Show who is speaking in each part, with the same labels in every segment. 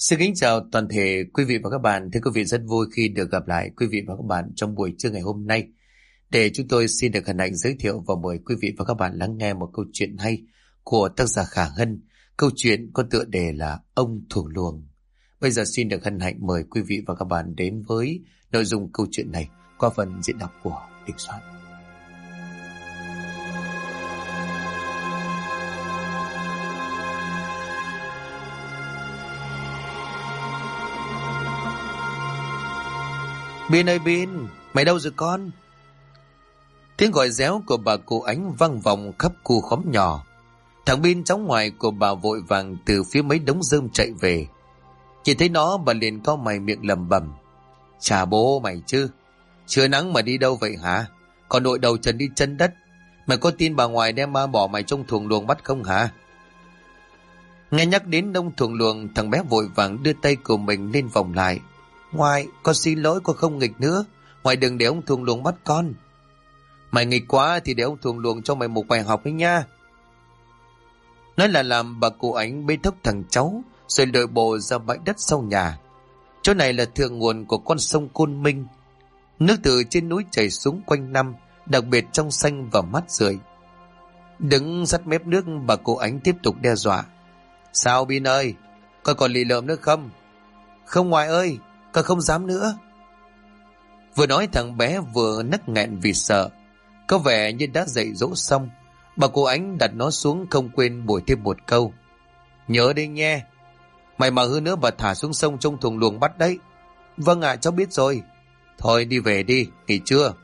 Speaker 1: Xin kính chào toàn thể quý vị và các bạn. Thưa quý vị, rất vui khi được gặp lại quý vị và các bạn trong buổi trưa ngày hôm nay. Để chúng tôi xin được hân hạnh giới thiệu và mời quý vị và các bạn lắng nghe một câu chuyện hay của tác giả Khả Hân. Câu chuyện có tựa đề là Ông Thuồng Luồng. Bây giờ xin được hân hạnh mời quý vị và các bạn đến với nội dung câu chuyện này qua phần diễn đọc của Đình Soạn. Bin ơi Bin, mày đâu rồi con? Tiếng gọi réo của bà cụ Ánh vang vọng khắp khu khóm nhỏ. Thằng Bin cháu ngoại của bà vội vàng từ phía mấy đống rơm chạy về. Chỉ thấy nó bà liền cau mày miệng lẩm bẩm: Chà bố mày chứ, trưa nắng mà đi đâu vậy hả? Còn đội đầu trần đi chân đất. Mày có tin bà ngoại đem ma bỏ mày trong thuồng luồng bắt không hả? Nghe nhắc đến ông thuồng luồng, thằng bé vội vàng đưa tay của mình lên vòng lại. Ngoại, con xin lỗi, con không nghịch nữa. Ngoại đừng để ông thuồng luồng bắt con. Mày nghịch quá thì để ông thuồng luồng cho mày một bài học ấy nha. Nói là làm, bà cụ Ánh bế thốc thằng cháu rồi lội bộ ra bãi đất sau nhà. Chỗ này là thượng nguồn của con sông Côn Minh. Nước từ trên núi chảy xuống quanh năm, đặc biệt trong xanh và mát rượi. Đứng sát mép nước, bà cụ Ánh tiếp tục đe dọa. Sao Bin ơi, con còn lì lợm nữa không? Không ngoại ơi, con không dám nữa. Vừa nói thằng bé vừa nấc nghẹn vì sợ. Có vẻ như đã dạy dỗ xong, bà cô Ánh đặt nó xuống không quên bồi thêm một câu. Nhớ đi nghe, mày mà hư nữa bà thả xuống sông trong thùng luồng bắt đấy. Vâng ạ, cháu biết rồi. Thôi đi về đi, nghỉ trưa.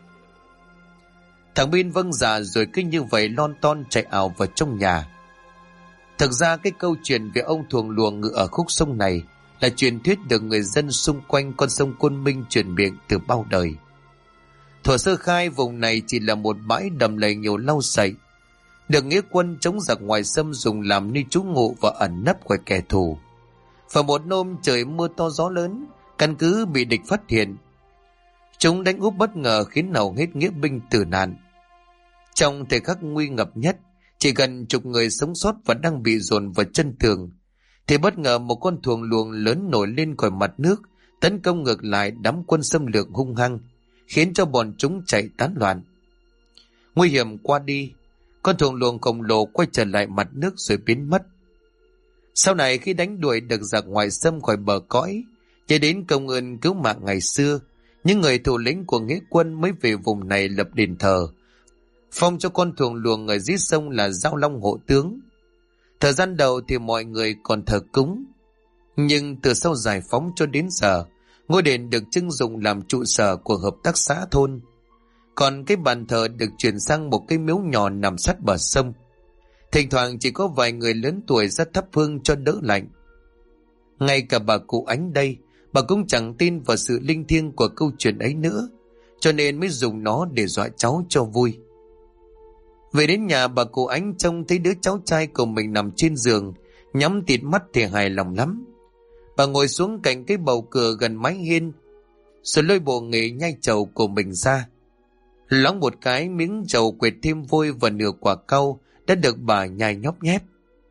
Speaker 1: Thằng Bin vâng dạ rồi cứ như vậy lon ton chạy ảo vào trong nhà. Thực ra cái câu chuyện về ông thuồng luồng ngự ở khúc sông này là truyền thuyết được người dân xung quanh con sông Côn Minh truyền miệng từ bao đời. Thuở sơ khai, vùng này chỉ là một bãi đầm lầy nhiều lau sậy, được nghĩa quân chống giặc ngoài xâm dùng làm nơi trú ngụ và ẩn nấp khỏi kẻ thù. Và một hôm trời mưa to gió lớn, căn cứ bị địch phát hiện. Chúng đánh úp bất ngờ khiến hầu hết nghĩa binh tử nạn. Trong thời khắc nguy ngập nhất, chỉ gần chục người sống sót và đang bị dồn vào chân tường, thì bất ngờ một con thuồng luồng lớn nổi lên khỏi mặt nước, tấn công ngược lại đám quân xâm lược hung hăng, khiến cho bọn chúng chạy tán loạn. Nguy hiểm qua đi, con thuồng luồng khổng lồ quay trở lại mặt nước rồi biến mất. Sau này khi đánh đuổi được giặc ngoại xâm khỏi bờ cõi, nhớ đến công ơn cứu mạng ngày xưa, những người thủ lĩnh của nghĩa quân mới về vùng này lập đền thờ, phong cho con thuồng luồng ở dưới sông là Giao Long hộ tướng. Thời gian đầu thì mọi người còn thờ cúng, nhưng từ sau giải phóng cho đến giờ, ngôi đền được trưng dụng làm trụ sở của hợp tác xã thôn. Còn cái bàn thờ được chuyển sang một cái miếu nhỏ nằm sát bờ sông. Thỉnh thoảng chỉ có vài người lớn tuổi ra thắp hương cho đỡ lạnh. Ngay cả bà cụ Ánh đây, bà cũng chẳng tin vào sự linh thiêng của câu chuyện ấy nữa, cho nên mới dùng nó để dọa cháu cho vui. Về đến nhà, bà cụ Ánh trông thấy đứa cháu trai của mình nằm trên giường, nhắm tịt mắt thì hài lòng lắm. Bà ngồi xuống cạnh cái bầu cửa gần mái hiên, rồi lôi bộ nghề nhai trầu của mình ra. Loáng một cái, miếng trầu quệt thêm vôi và nửa quả cau đã được bà nhai nhóp nhép.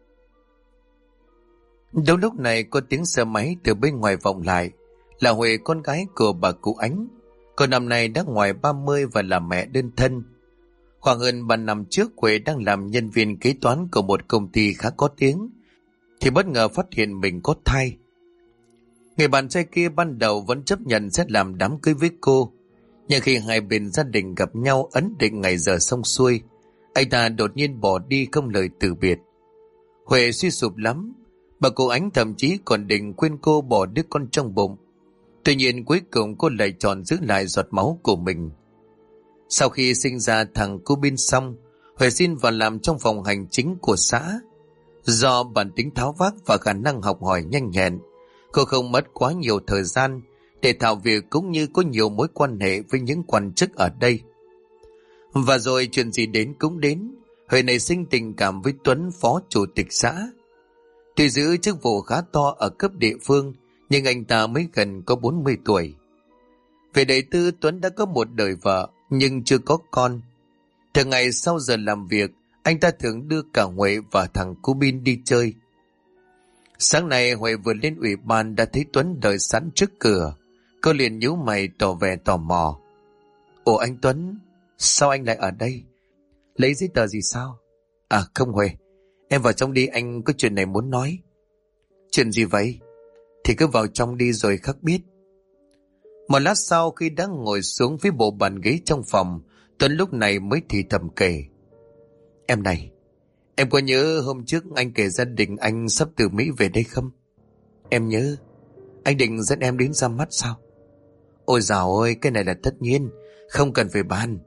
Speaker 1: Đúng lúc này có tiếng xe máy từ bên ngoài vọng lại, là Huệ, con gái của bà cụ Ánh. Cô năm nay đã ngoài 30 và là mẹ đơn thân. Khoảng hơn 3 năm trước, Huệ đang làm nhân viên kế toán của một công ty khá có tiếng, thì bất ngờ phát hiện mình có thai. Người bạn trai kia ban đầu vẫn chấp nhận sẽ làm đám cưới với cô, nhưng khi hai bên gia đình gặp nhau ấn định ngày giờ xong xuôi, anh ta đột nhiên bỏ đi không lời từ biệt. Huệ suy sụp lắm, bà cụ Ánh thậm chí còn định khuyên cô bỏ đứa con trong bụng. Tuy nhiên cuối cùng cô lại chọn giữ lại giọt máu của mình. Sau khi sinh ra thằng cu Bin xong, Huệ xin vào làm trong phòng hành chính của xã. Do bản tính tháo vát và khả năng học hỏi nhanh nhẹn, cô không mất quá nhiều thời gian để thạo việc, cũng như có nhiều mối quan hệ với những quan chức ở đây. Và rồi chuyện gì đến cũng đến, Huệ nảy sinh tình cảm với Tuấn, phó chủ tịch xã. Tuy giữ chức vụ khá to ở cấp địa phương, nhưng anh ta mới gần có 40 tuổi. Về đời tư, Tuấn đã có một đời vợ nhưng chưa có con. Thường ngày sau giờ làm việc, anh ta thường đưa cả Huệ và thằng Cú Bin đi chơi. Sáng nay Huệ vừa lên ủy ban đã thấy Tuấn đợi sẵn trước cửa. Cô liền nhíu mày tỏ vẻ tò mò. Ồ anh Tuấn, sao anh lại ở đây? Lấy giấy tờ gì sao? À không Huệ, em vào trong đi, anh có chuyện này muốn nói. Chuyện gì vậy? Thì cứ vào trong đi rồi khắc biết. Một lát sau khi đã ngồi xuống phía bộ bàn ghế trong phòng, Tuấn lúc này mới thì thầm kể. Em này, em có nhớ hôm trước anh kể gia đình anh sắp từ Mỹ về đây không? Em nhớ. Anh định dẫn em đến ra mắt sao? Ôi dào ơi, cái này là tất nhiên, không cần phải bàn.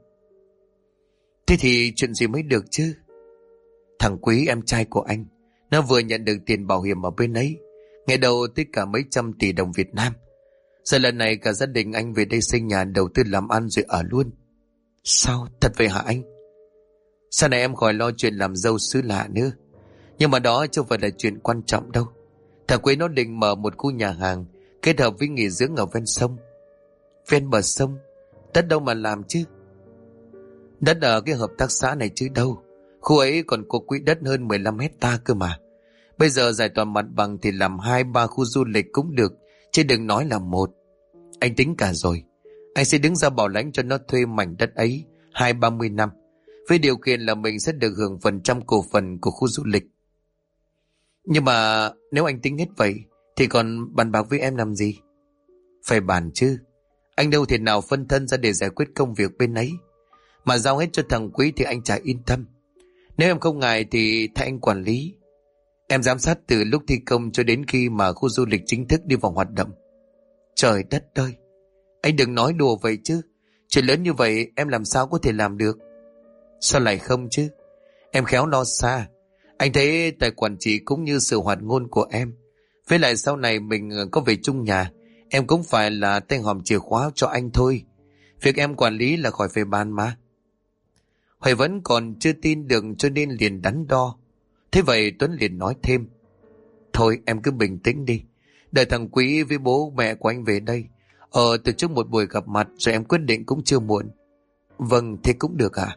Speaker 1: Thế thì chuyện gì mới được chứ? Thằng Quý em trai của anh, nó vừa nhận được tiền bảo hiểm ở bên ấy, ngày đầu tới cả mấy trăm tỷ đồng Việt Nam. Giờ lần này cả gia đình anh về đây xây nhà, đầu tư làm ăn rồi ở luôn. Sao? Thật vậy hả anh? Sau này em khỏi lo chuyện làm dâu xứ lạ nữa. Nhưng mà đó chưa phải là chuyện quan trọng đâu. Thằng Quý nó định mở một khu nhà hàng kết hợp với nghỉ dưỡng ở ven sông. Ven bờ sông? Đất đâu mà làm chứ? Đất ở cái hợp tác xã này chứ đâu. Khu ấy còn có quỹ đất hơn 15 hecta cơ mà. Bây giờ giải tỏa mặt bằng thì làm 2-3 khu du lịch cũng được, chứ đừng nói là một. Anh tính cả rồi. Anh sẽ đứng ra bảo lãnh cho nó thuê mảnh đất ấy 20-30 năm, với điều kiện là mình sẽ được hưởng phần trăm cổ phần của khu du lịch. Nhưng mà nếu anh tính hết vậy thì còn bàn bạc với em làm gì? Phải bàn chứ. Anh đâu thể nào phân thân ra để giải quyết công việc bên ấy. Mà giao hết cho thằng Quý thì anh chả yên tâm. Nếu em không ngại thì thay anh quản lý. Em giám sát từ lúc thi công cho đến khi mà khu du lịch chính thức đi vào hoạt động. Trời đất ơi, anh đừng nói đùa vậy chứ. Chuyện lớn như vậy em làm sao có thể làm được? Sao lại không chứ? Em khéo lo xa. Anh thấy tài quản trị cũng như sự hoạt ngôn của em. Với lại sau này mình có về chung nhà, em cũng phải là tay hòm chìa khóa cho anh thôi. Việc em quản lý là khỏi phải bàn mà. Huệ vẫn còn chưa tin được cho nên liền đắn đo. Thế vậy Tuấn liền nói thêm. Thôi em cứ bình tĩnh đi. Đợi thằng Quý với bố mẹ của anh về đây, tổ chức một buổi gặp mặt rồi em quyết định cũng chưa muộn. Vâng, thế cũng được ạ.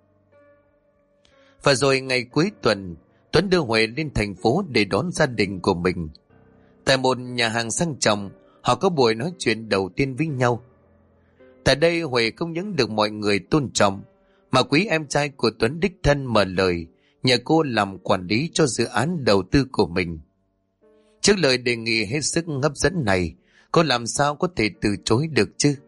Speaker 1: Và rồi ngày cuối tuần, Tuấn đưa Huệ lên thành phố để đón gia đình của mình. Tại một nhà hàng sang trọng, họ có buổi nói chuyện đầu tiên với nhau. Tại đây Huệ không những được mọi người tôn trọng, mà Quý em trai của Tuấn đích thân mở lời nhờ cô làm quản lý cho dự án đầu tư của mình. Trước lời đề nghị hết sức hấp dẫn này, cô làm sao có thể từ chối được chứ?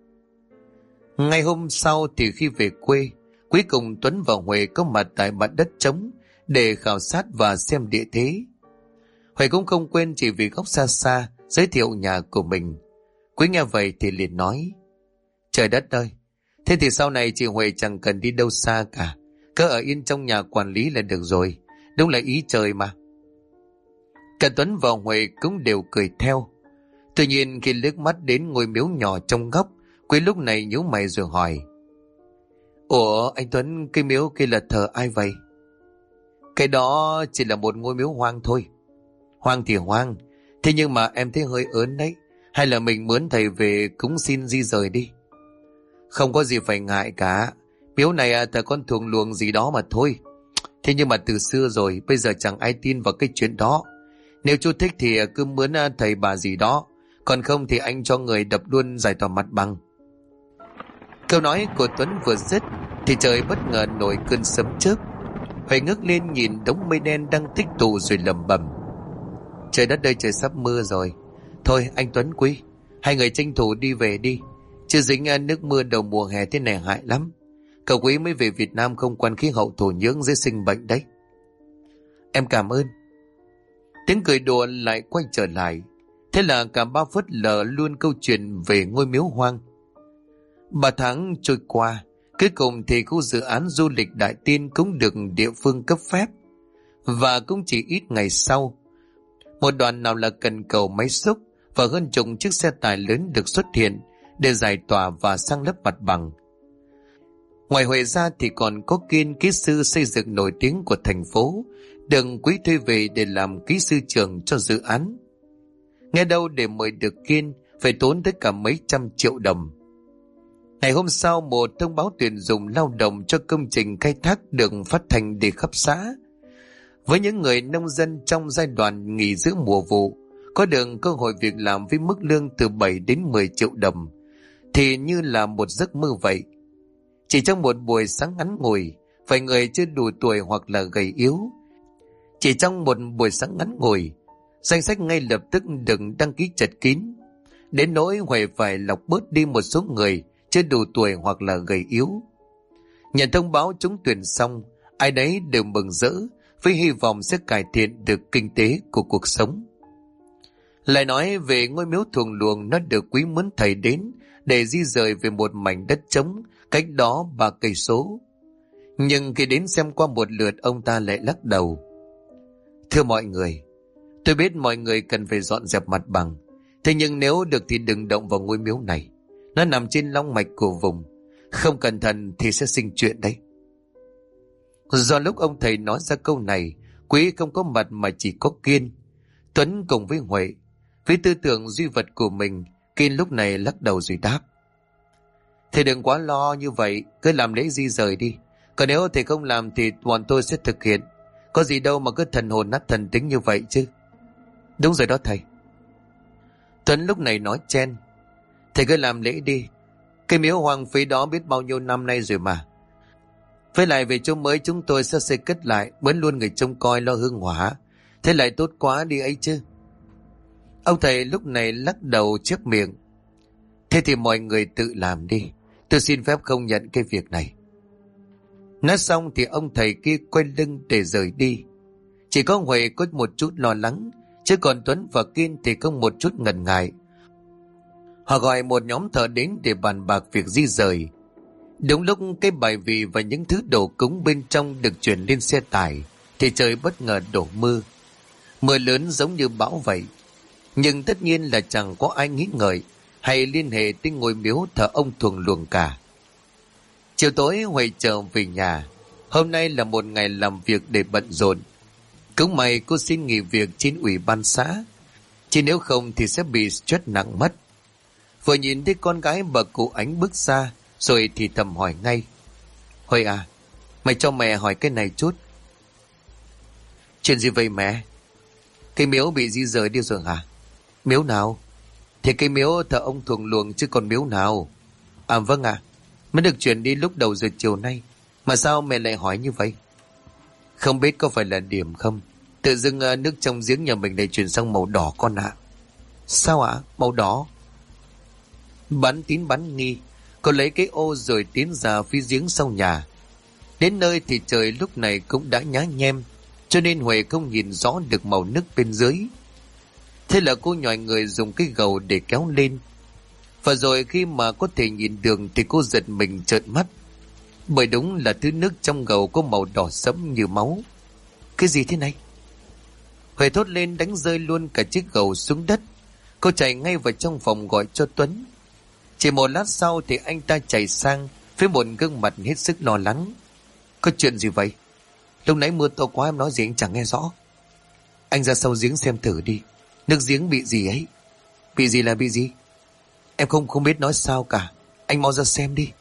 Speaker 1: Ngày hôm sau thì khi về quê, cuối cùng Tuấn và Huệ có mặt tại mặt đất trống để khảo sát và xem địa thế. Huệ cũng không quên chỉ vì góc xa xa giới thiệu nhà của mình. Quý nghe vậy thì liền nói. Trời đất ơi, thế thì sau này chị Huệ chẳng cần đi đâu xa cả, cứ ở yên trong nhà quản lý là được rồi. Đúng là ý trời mà. Cả Tuấn và Huệ cũng đều cười theo. Tuy nhiên khi liếc mắt đến ngôi miếu nhỏ trong góc, Quý lúc này nhíu mày rồi hỏi. Ủa anh Tuấn, cái miếu kia là thờ ai vậy? Cái đó chỉ là một ngôi miếu hoang thôi. Hoang thì hoang, thế nhưng mà em thấy hơi ớn đấy. Hay là mình mướn thầy về cúng xin di rời đi? Không có gì phải ngại cả. Miếu này thờ con thuồng luồng gì đó mà thôi. Thế nhưng mà từ xưa rồi, bây giờ chẳng ai tin vào cái chuyện đó. Nếu chú thích thì cứ mướn thầy bà gì đó, còn không thì anh cho người đập luôn giải tỏa mặt bằng. Câu nói của Tuấn vừa dứt thì trời bất ngờ nổi cơn sấm chớp. Huệ ngước lên nhìn đống mây đen đang tích tụ rồi lẩm bẩm. Trời đất ơi, trời sắp mưa rồi. Thôi anh Tuấn, Quý, hai người tranh thủ đi về đi, chứ dính nước mưa đầu mùa hè thế này hại lắm. Cậu Quý mới về Việt Nam không quen khí hậu thổ nhưỡng dễ sinh bệnh đấy. Em cảm ơn. Tiếng cười đùa lại quay trở lại. Thế là cả ba phớt lờ luôn câu chuyện về ngôi miếu hoang. 3 tháng trôi qua, cuối cùng thì khu dự án du lịch Đại Tiên cũng được địa phương cấp phép. Và cũng chỉ ít ngày sau, một đoàn nào là cần cầu máy xúc và hơn chục chiếc xe tải lớn được xuất hiện để giải tỏa và sang lấp mặt bằng. Ngoài Huệ ra thì còn có Kiên, kỹ sư xây dựng nổi tiếng của thành phố, được Quý thuê về để làm kỹ sư trưởng cho dự án. Nghe đâu để mời được Kiên phải tốn tới cả mấy trăm triệu đồng. Ngày hôm sau, một thông báo tuyển dụng lao động cho công trình khai thác được phát hành để khắp xã. Với những người nông dân trong giai đoạn nghỉ giữa mùa vụ, có được cơ hội việc làm với mức lương từ 7 đến 10 triệu đồng thì như là một giấc mơ vậy. Chỉ trong một buổi sáng ngắn ngủi, vài người chưa đủ tuổi hoặc là gầy yếu, chỉ trong một buổi sáng ngắn ngủi, danh sách ngay lập tức được đăng ký chật kín, đến nỗi Huệ phải lọc bớt đi một số người chưa đủ tuổi hoặc là gầy yếu. Nhận thông báo trúng tuyển xong, ai nấy đều mừng rỡ với hy vọng sẽ cải thiện được kinh tế của cuộc sống. Lại nói về ngôi miếu thuồng luồng, nó được Quý mướn thầy đến để di rời về một mảnh đất trống cách đó 3 cây số. Nhưng khi đến xem qua một lượt, ông ta lại lắc đầu. Thưa mọi người, tôi biết mọi người cần phải dọn dẹp mặt bằng, thế nhưng nếu được thì đừng động vào ngôi miếu này. Nó nằm trên long mạch của vùng, không cẩn thận thì sẽ sinh chuyện đấy. Do lúc ông thầy nói ra câu này, Quý không có mặt mà chỉ có Kiên. Tuấn cùng với Huệ, với tư tưởng duy vật của mình, Kiên lúc này lắc đầu rồi đáp. Thầy đừng quá lo như vậy, cứ làm lễ di rời đi. Còn nếu thầy không làm thì bọn tôi sẽ thực hiện. Có gì đâu mà cứ thần hồn nát thần tính như vậy chứ. Đúng rồi đó thầy. Tuấn lúc này nói chen. Thầy cứ làm lễ đi. Cái miếu hoang phí đó biết bao nhiêu năm nay rồi mà. Với lại về chỗ mới chúng tôi sẽ xây cất lại, mướn luôn người trông coi lo hương hỏa. Thế lại tốt quá đi ấy chứ. Ông thầy lúc này lắc đầu chép miệng. Thế thì mọi người tự làm đi. Tôi xin phép không nhận cái việc này. Nói xong thì ông thầy kia quay lưng để rời đi. Chỉ có Huệ có một chút lo lắng, chứ còn Tuấn và Kiên thì không một chút ngần ngại. Họ gọi một nhóm thợ đến để bàn bạc việc di rời. Đúng lúc cái bài vị và những thứ đồ cúng bên trong được chuyển lên xe tải thì trời bất ngờ đổ mưa. Mưa lớn giống như bão vậy. Nhưng tất nhiên là chẳng có ai nghĩ ngợi hay liên hệ tới ngôi miếu thờ ông thuồng luồng cả. Chiều tối Huệ trở về nhà. Hôm nay là một ngày làm việc để bận rộn. Cũng may cô xin nghỉ việc trên ủy ban xã, chứ nếu không thì sẽ bị stress nặng mất. Vừa nhìn thấy con gái bà cụ Ánh bước ra, rồi thì thầm hỏi ngay. Huệ à, mày cho mẹ hỏi cái này chút. Chuyện gì vậy mẹ? Cái miếu bị di rời đi rồi hả? Miếu nào? Thì cái miếu thờ ông thuồng luồng chứ còn miếu nào. À vâng ạ, mới được chuyển đi lúc đầu giờ chiều nay. Mà sao mẹ lại hỏi như vậy? Không biết có phải là điểm không? Tự dưng nước trong giếng nhà mình lại chuyển sang màu đỏ con ạ. Sao ạ? Màu đỏ? Bắn tín bắn nghi. Cô lấy cái ô rồi tiến ra phía giếng sau nhà. Đến nơi thì trời lúc này cũng đã nhá nhem, cho nên Huệ không nhìn rõ được màu nước bên dưới. Thế là cô nhòi người dùng cái gầu để kéo lên. Và rồi khi mà có thể nhìn đường thì cô giật mình trợn mắt. Bởi đúng là thứ nước trong gầu có màu đỏ sẫm như máu. Cái gì thế này? Huệ thốt lên đánh rơi luôn cả chiếc gầu xuống đất. Cô chạy ngay vào trong phòng gọi cho Tuấn. Chỉ một lát sau thì anh ta chạy sang với một gương mặt hết sức lo lắng. Có chuyện gì vậy? Lúc nãy mưa to quá em nói gì anh chẳng nghe rõ. Anh ra sau giếng xem thử đi. Nước giếng bị gì ấy? Bị gì là bị gì? Em không biết nói sao cả. Anh mau ra xem đi.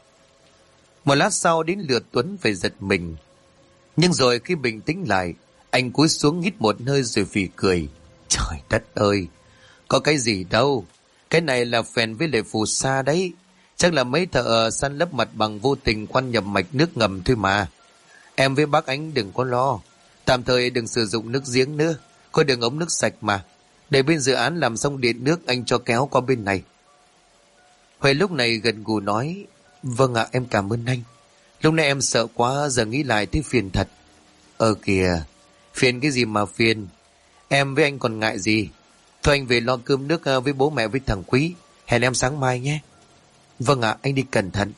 Speaker 1: Một lát sau đến lượt Tuấn phải giật mình. Nhưng rồi khi bình tĩnh lại, anh cúi xuống hít một hơi rồi phì cười. Trời đất ơi, có cái gì đâu. Cái này là phèn với lại phù sa đấy. Chắc là mấy thợ san lấp mặt bằng vô tình khoan nhập mạch nước ngầm thôi mà. Em với bác Ánh đừng có lo. Tạm thời đừng sử dụng nước giếng nữa. Có đường ống nước sạch mà. Để bên dự án làm xong điện nước anh cho kéo qua bên này. Huệ lúc này gần gù nói. Vâng ạ, em cảm ơn anh. Lúc này em sợ quá, giờ nghĩ lại thấy phiền thật. Kìa, phiền cái gì mà phiền. Em với anh còn ngại gì. Thôi anh về lo cơm nước với bố mẹ với thằng Quý. Hẹn em sáng mai nhé. Vâng ạ, anh đi cẩn thận.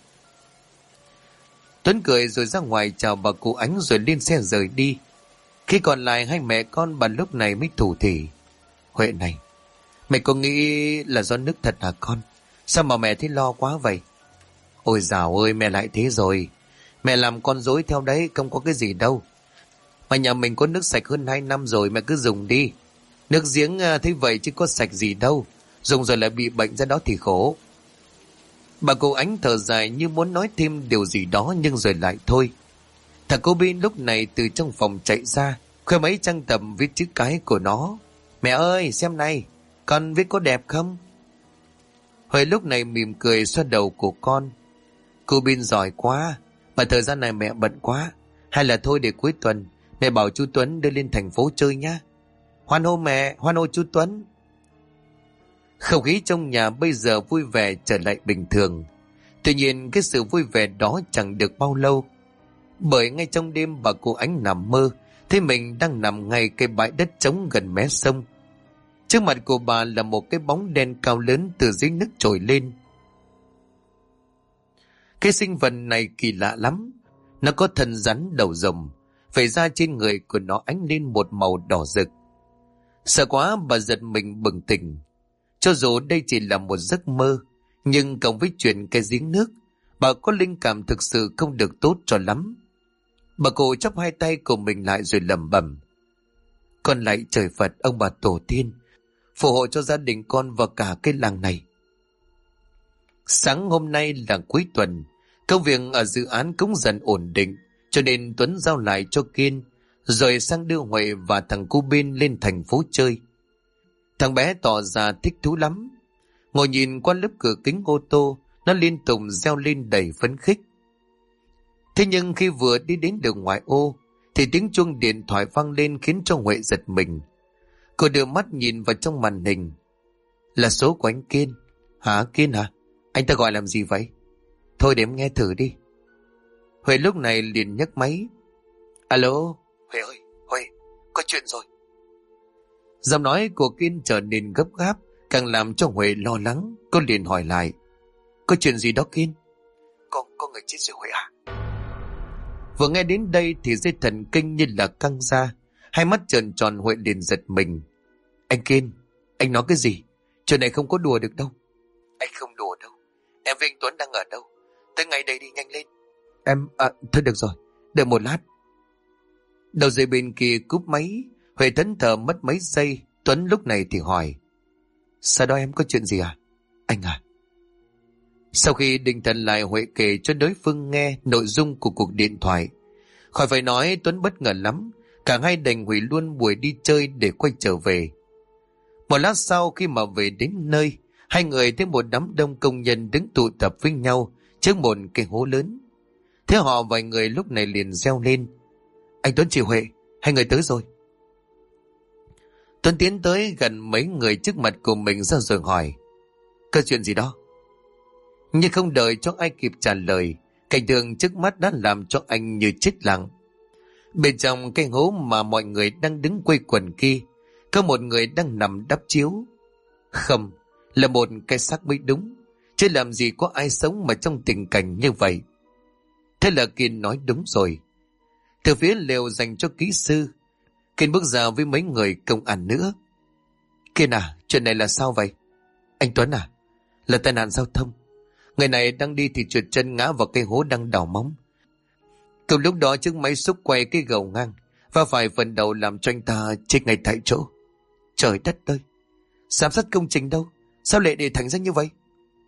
Speaker 1: Tuấn cười rồi ra ngoài chào bà cụ Ánh rồi lên xe rời đi. Khi còn lại hai mẹ con bà lúc này mới thủ thỉ. Huệ này, mày có nghĩ là do nước thật hả con? Sao mà mẹ thấy lo quá vậy? Ôi dào ơi, mẹ lại thế rồi. Mẹ làm con dối theo đấy, không có cái gì đâu. Mà nhà mình có nước sạch hơn 2 năm rồi, mẹ cứ dùng đi. Nước giếng thế vậy chứ có sạch gì đâu. Dùng rồi lại bị bệnh ra đó thì khổ. Bà cụ Ánh thở dài như muốn nói thêm điều gì đó nhưng rồi lại thôi. Thằng cô Bin lúc này từ trong phòng chạy ra. Khuê mấy trang tập viết chữ cái của nó. Mẹ ơi xem này, con viết có đẹp không? Huệ lúc này mỉm cười xoa đầu của con. Cô Bin giỏi quá, mà thời gian này mẹ bận quá. Hay là thôi để cuối tuần mẹ bảo chú Tuấn đưa lên thành phố chơi nhá. Hoan hô mẹ, hoan hô chú Tuấn. Không khí trong nhà bây giờ vui vẻ trở lại bình thường. Tuy nhiên cái sự vui vẻ đó chẳng được bao lâu. Bởi ngay trong đêm bà cô Ánh nằm mơ, thấy mình đang nằm ngay cái bãi đất trống gần mé sông. Trước mặt của bà là một cái bóng đen cao lớn từ dưới nước trồi lên. Cái sinh vật này kỳ lạ lắm. Nó có thân rắn đầu rồng, vậy ra trên người của nó ánh lên một màu đỏ rực. Sợ quá bà giật mình bừng tỉnh. Cho dù đây chỉ là một giấc mơ, nhưng cộng với chuyện cái giếng nước, bà có linh cảm thực sự không được tốt cho lắm. Bà cụ chắp hai tay của mình lại rồi lẩm bẩm: Con lạy trời Phật, ông bà tổ tiên, phù hộ cho gia đình con và cả cái làng này. Sáng hôm nay là cuối tuần, công việc ở dự án cũng dần ổn định, cho nên Tuấn giao lại cho Kiên, rồi sang đưa Huệ và thằng cu Bin lên thành phố chơi. Thằng bé tỏ ra thích thú lắm. Ngồi nhìn qua lớp cửa kính ô tô, nó liên tục reo lên đầy phấn khích. Thế nhưng khi vừa đi đến đường ngoại ô, thì tiếng chuông điện thoại vang lên khiến cho Huệ giật mình. Cô đưa mắt nhìn vào trong màn hình. Là số của anh Kiên. Hả, Kiên hả? Anh ta gọi làm gì vậy? Thôi để em nghe thử đi. Huệ lúc này liền nhấc máy. Alo, Huệ ơi, Huệ, có chuyện rồi. Giọng nói của Kiên trở nên gấp gáp, càng làm cho Huệ lo lắng. Cô liền hỏi lại: Có chuyện gì đó Kiên? Có người chết rồi Huệ à? Vừa nghe đến đây thì dây thần kinh như là căng ra, hai mắt trợn tròn. Huệ liền giật mình. Anh Kiên, anh nói cái gì? Chuyện này không có đùa được đâu. Anh không đùa đâu. Em với anh Tuấn đang ở đâu? Tới ngay đây đi, nhanh lên. Thôi được rồi, đợi một lát. Đầu dây bên kia cúp máy. Huệ thẫn thờ mất mấy giây. Tuấn lúc này thì hỏi: Sao đó em, có chuyện gì à? Anh à. Sau khi định thần lại, Huệ kể cho đối phương nghe nội dung của cuộc điện thoại. Khỏi phải nói, Tuấn bất ngờ lắm. Cả hai đành hủy luôn buổi đi chơi để quay trở về. Một lát sau, khi mà về đến nơi, hai người thấy một đám đông công nhân đứng tụ tập với nhau trước một cái hố lớn. Thế họ vài người lúc này liền reo lên: Anh Tuấn, chị Huệ, hai người tới rồi. Tuấn tiến tới gần mấy người trước mặt của mình ra rồi hỏi: Có chuyện gì đó? Nhưng không đợi cho ai kịp trả lời, cảnh tượng trước mắt đã làm cho anh như chết lặng. Bên trong cái hố mà mọi người đang đứng quây quần kia, có một người đang nằm đắp chiếu. Không, là một cái xác mới đúng, chứ làm gì có ai sống mà trong tình cảnh như vậy. Thế là Kiên nói đúng rồi. Từ phía lều dành cho kỹ sư, Kiên bước ra với mấy người công an nữa. Kiên à, chuyện này là sao vậy? Anh Tuấn à, là tai nạn giao thông. Người này đang đi thì trượt chân ngã vào cây hố đang đào móng. Cùng lúc đó chiếc máy xúc quay cái gầu ngang và phải phần đầu làm cho anh ta chết ngay tại chỗ. Trời đất ơi, giám sát công trình đâu, sao lại để thành ra như vậy?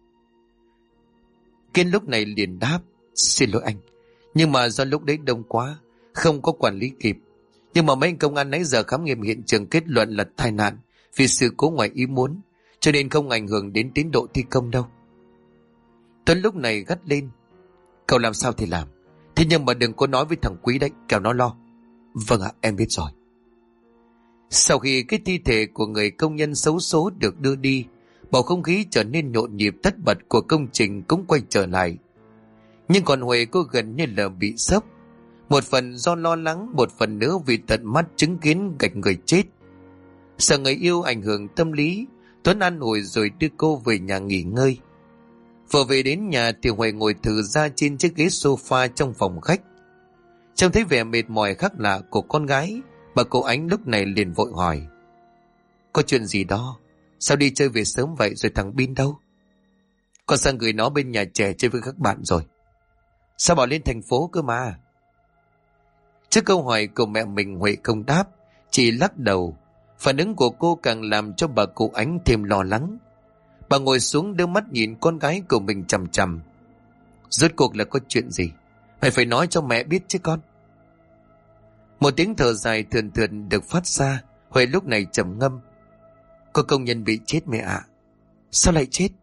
Speaker 1: Kiên lúc này liền đáp: Xin lỗi anh, nhưng mà do lúc đấy đông quá, không có quản lý kịp. Nhưng mà mấy anh công an nãy giờ khám nghiệm hiện trường kết luận là tai nạn vì sự cố ngoài ý muốn, cho nên không ảnh hưởng đến tiến độ thi công đâu. Tuấn lúc này gắt lên: Cậu làm sao thì làm, thế nhưng mà đừng có nói với thằng Quý đấy, kẻo nó lo. Vâng ạ, em biết rồi. Sau khi cái thi thể của người công nhân xấu số được đưa đi, bầu không khí trở nên nhộn nhịp, tất bật của công trình cũng quay trở lại. Nhưng còn Huệ, cô gần như là bị sốc. Một phần do lo lắng, một phần nữa vì tận mắt chứng kiến cảnh người chết. Sợ người yêu ảnh hưởng tâm lý, Tuấn an ủi rồi đưa cô về nhà nghỉ ngơi. Vừa về đến nhà thì Huệ ngồi thử ra trên chiếc ghế sofa trong phòng khách. Trông thấy vẻ mệt mỏi khác lạ của con gái, bà cô Ánh lúc này liền vội hỏi: Có chuyện gì đó? Sao đi chơi về sớm vậy, rồi thằng Bin đâu? Con sang gửi nó bên nhà trẻ chơi với các bạn rồi. Sao bảo lên thành phố cơ mà? Trước câu hỏi của mẹ mình, Huệ không đáp, chỉ lắc đầu. Phản ứng của cô càng làm cho bà cụ Ánh thêm lo lắng. Bà ngồi xuống đưa mắt nhìn con gái của mình chằm chằm. Rốt cuộc là có chuyện gì? Mày phải nói cho mẹ biết chứ con. Một tiếng thở dài thườn thượt được phát ra. Huệ lúc này trầm ngâm. Có công nhân bị chết mẹ ạ. Sao lại chết?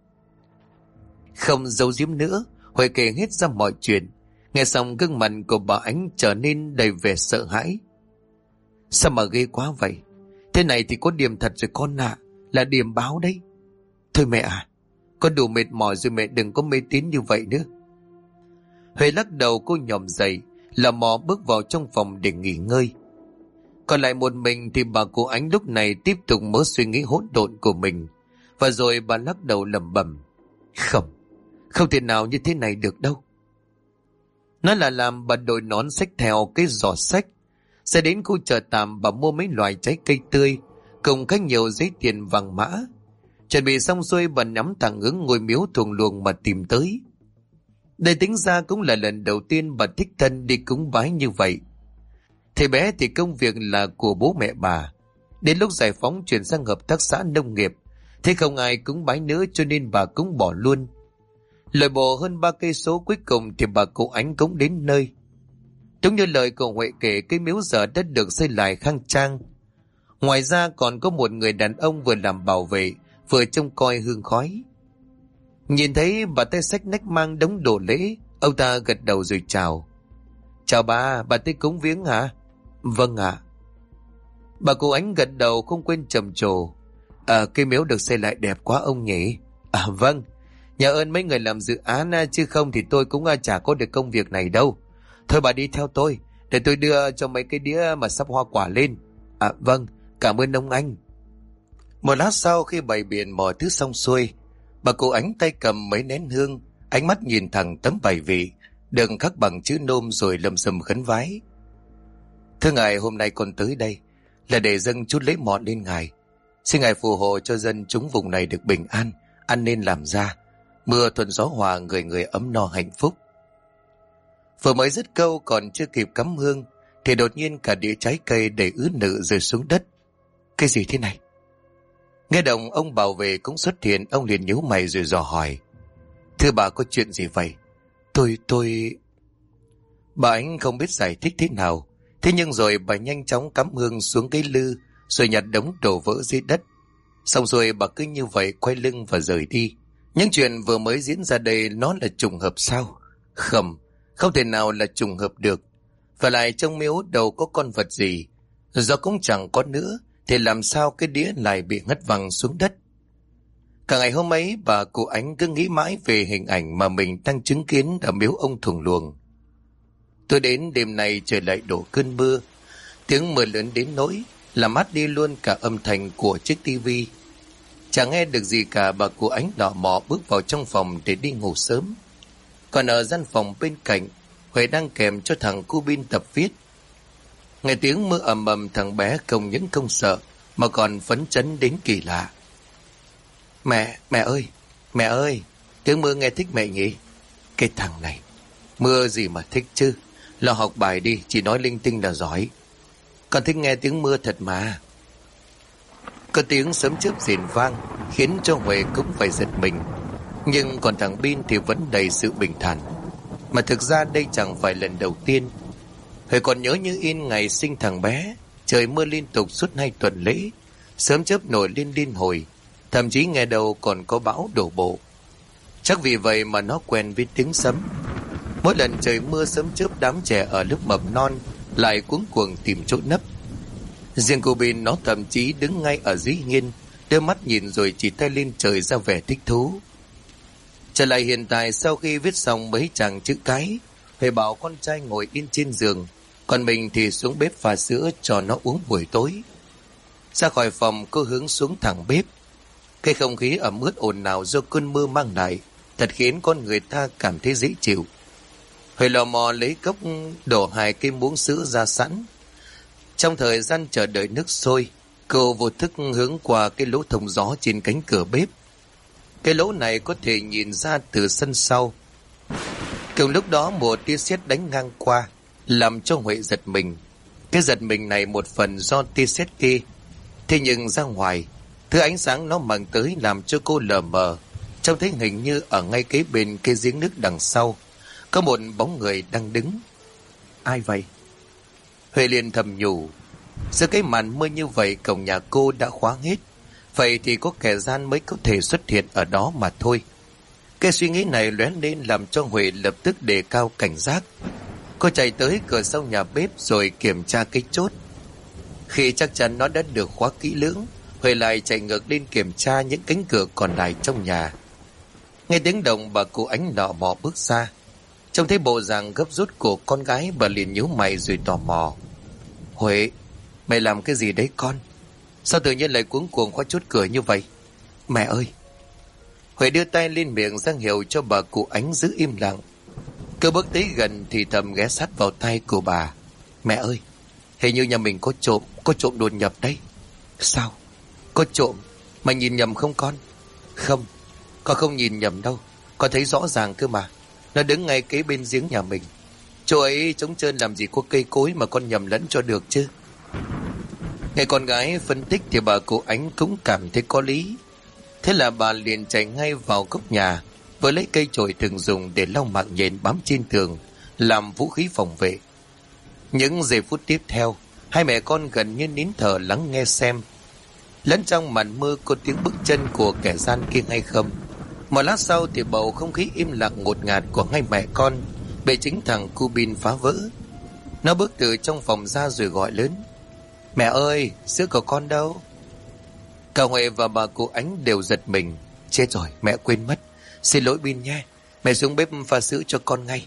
Speaker 1: Không giấu giếm nữa, Huệ kể hết ra mọi chuyện. Nghe xong gương mặt của bà Ánh trở nên đầy vẻ sợ hãi. Sao mà ghê quá vậy? Thế này thì có điểm thật rồi con ạ. Là điểm báo đấy. Thôi mẹ à, con đủ mệt mỏi rồi, mẹ đừng có mê tín như vậy nữa. Huệ lắc đầu, cô nhòm dậy, lò mò bước vào trong phòng để nghỉ ngơi. Còn lại một mình thì bà cụ Ánh lúc này tiếp tục mớ suy nghĩ hỗn độn của mình. Và rồi bà lắc đầu lẩm bẩm. Không thể nào như thế này được đâu. Nói là làm, bà đội nón xách theo cái giỏ sách. Sẽ đến khu chợ tạm, bà mua mấy loại trái cây tươi cùng các nhiều giấy tiền vàng mã. Chuẩn bị xong xuôi, bà nhắm thẳng hướng ngôi miếu thuồng luồng mà tìm tới. Đây tính ra cũng là lần đầu tiên bà đích thân đi cúng bái như vậy. Thì bé thì công việc là của bố mẹ bà. Đến lúc giải phóng chuyển sang hợp tác xã nông nghiệp, thế không ai cúng bái nữa cho nên bà cũng bỏ luôn. Lội bộ hơn 3 cây số cuối cùng thì bà cụ Ánh cũng đến nơi. Đúng như lời của Huệ kể, cái miếu giờ đã được xây lại khang trang. Ngoài ra còn có một người đàn ông vừa làm bảo vệ, vừa trông coi hương khói. Nhìn thấy bà tay xách nách mang đống đồ lễ, ông ta gật đầu rồi chào. Chào bà tới cúng viếng hả? Vâng ạ. Bà cụ Ánh gật đầu không quên trầm trồ. Cái miếu được xây lại đẹp quá ông nhỉ? Vâng, nhờ ơn mấy người làm dự án, chứ không thì tôi cũng chả có được công việc này đâu. Thôi bà đi theo tôi, để tôi đưa cho mấy cái đĩa mà sắp hoa quả lên. Vâng, cảm ơn ông anh. Một lát sau khi bày biện mọi thứ xong xuôi, bà cụ Ánh tay cầm mấy nén hương, ánh mắt nhìn thẳng tấm bài vị được khắc bằng chữ nôm rồi lầm xầm khấn vái. Thưa ngài, hôm nay con tới đây là để dâng chút lễ mọn lên ngài. Xin ngài phù hộ cho dân chúng vùng này được bình an, ăn nên làm ra, mưa thuận gió hòa, người người ấm no hạnh phúc. Vừa mới dứt câu còn chưa kịp cắm hương thì đột nhiên cả đĩa trái cây đầy ứ nự rơi xuống đất. Cái gì thế này? Nghe động ông bảo vệ cũng xuất hiện, ông liền nhíu mày rồi dò hỏi. Thưa bà, có chuyện gì vậy? Tôi... Bà Ánh không biết giải thích thế nào. Thế nhưng rồi bà nhanh chóng cắm hương xuống cái lư rồi nhặt đống đổ vỡ dưới đất. Xong rồi bà cứ như vậy quay lưng và rời đi. Những chuyện vừa mới diễn ra đây nó là trùng hợp sao? Không thể nào là trùng hợp được. Và lại trong miếu đâu có con vật gì. Do cũng chẳng có nữa thì làm sao cái đĩa lại bị ngất văng xuống đất. Cả ngày hôm ấy bà cụ Ánh cứ nghĩ mãi về hình ảnh mà mình đang chứng kiến ở miếu ông thuồng luồng. Tôi đến đêm nay trời lại đổ cơn mưa. Tiếng mưa lớn đến nỗi làm mất đi luôn cả âm thanh của chiếc tivi. Chẳng nghe được gì cả, bà cụ Ánh lọ mọ bước vào trong phòng để đi ngủ sớm. Còn ở gian phòng bên cạnh, Huệ đang kèm cho thằng cu bin tập viết. Nghe tiếng mưa ầm ầm, thằng bé không những không sợ mà còn phấn chấn đến kỳ lạ. Mẹ ơi, tiếng mưa nghe thích mẹ nhỉ? Cái thằng này, mưa gì mà thích chứ? Lo học bài đi, chỉ nói linh tinh là giỏi. Con thích nghe tiếng mưa thật mà. Có tiếng sấm chớp rền vang khiến cho Huệ cũng phải giật mình. Nhưng còn thằng Bin thì vẫn đầy sự bình thản. Mà thực ra đây chẳng phải lần đầu tiên. Huệ còn nhớ như in ngày sinh thằng bé. Trời mưa liên tục suốt 2 tuần lễ. Sớm chớp nổi lên liên hồi. Thậm chí nghe đầu còn có bão đổ bộ. Chắc vì vậy mà nó quen với tiếng sấm. Mỗi lần trời mưa sấm chớp, đám trẻ ở lớp mầm non lại cuống cuồng tìm chỗ nấp. Riêng cô Bin nó thậm chí đứng ngay ở dưới hiên, đưa mắt nhìn rồi chỉ tay lên trời ra vẻ thích thú. Trở lại hiện tại, sau khi viết xong mấy trang chữ cái, Huệ bảo con trai ngồi yên trên giường, còn mình thì xuống bếp pha sữa cho nó uống buổi tối. Ra khỏi phòng, cô hướng xuống thẳng bếp. Cái không khí ẩm ướt ồn ào do cơn mưa mang lại thật khiến con người ta cảm thấy dễ chịu. Huệ lò mò lấy cốc đổ 2 cái muỗng sữa ra sẵn. Trong thời gian chờ đợi nước sôi, cô vô thức hướng qua cái lỗ thông gió trên cánh cửa bếp. Cái lỗ này có thể nhìn ra từ sân sau. Cùng lúc đó một tia sét đánh ngang qua, làm cho Huệ giật mình. Cái giật mình này một phần do tia sét kia. Thế nhưng ra ngoài, thứ ánh sáng nó mang tới làm cho cô lờ mờ. Trông thấy hình như ở ngay kế bên cái giếng nước đằng sau có một bóng người đang đứng. Ai vậy? Huệ liền thầm nhủ, giữa cái màn mưa như vậy cổng nhà cô đã khóa hết, vậy thì có kẻ gian mới có thể xuất hiện ở đó mà thôi. Cái suy nghĩ này lóe lên làm cho Huệ lập tức đề cao cảnh giác. Cô chạy tới cửa sau nhà bếp rồi kiểm tra cái chốt. Khi chắc chắn nó đã được khóa kỹ lưỡng, Huệ lại chạy ngược lên kiểm tra những cánh cửa còn lại trong nhà. Nghe tiếng động, bà cụ Ánh lọ mò bước ra. Trông thấy bộ dạng gấp rút của con gái, bà liền nhíu mày rồi tò mò. Huệ, mày làm cái gì đấy con? Sao tự nhiên lại cuống cuồng khóa chốt cửa như vậy? Mẹ ơi! Huệ đưa tay lên miệng ra hiệu cho bà cụ Ánh giữ im lặng. Cứ bước tới gần thì thầm ghé sát vào tay của bà. Mẹ ơi! Hình như nhà mình có trộm đột nhập đấy. Sao? Có trộm? Mày nhìn nhầm không con? Không, con không nhìn nhầm đâu. Con thấy rõ ràng cơ mà. Nó đứng ngay kế bên giếng nhà mình. Chỗ ấy trống trơn làm gì có cây cối mà con nhầm lẫn cho được chứ. Nghe con gái phân tích thì bà cụ Ánh cũng cảm thấy có lý. Thế là bà liền chạy ngay vào góc nhà, vừa lấy cây chổi thường dùng để lau mạng nhện bám trên tường, làm vũ khí phòng vệ. Những giây phút tiếp theo, hai mẹ con gần như nín thở lắng nghe xem lẫn trong màn mưa có tiếng bước chân của kẻ gian kia hay không. Một lát sau thì bầu không khí im lặng ngột ngạt của hai mẹ con bị chính thằng cu bin phá vỡ. Nó bước từ trong phòng ra rồi gọi lớn. Mẹ ơi, sữa của con đâu? Cả Huệ và bà cụ Ánh đều giật mình. Chết rồi, mẹ quên mất. Xin lỗi Bin nha, mẹ xuống bếp pha sữa cho con ngay.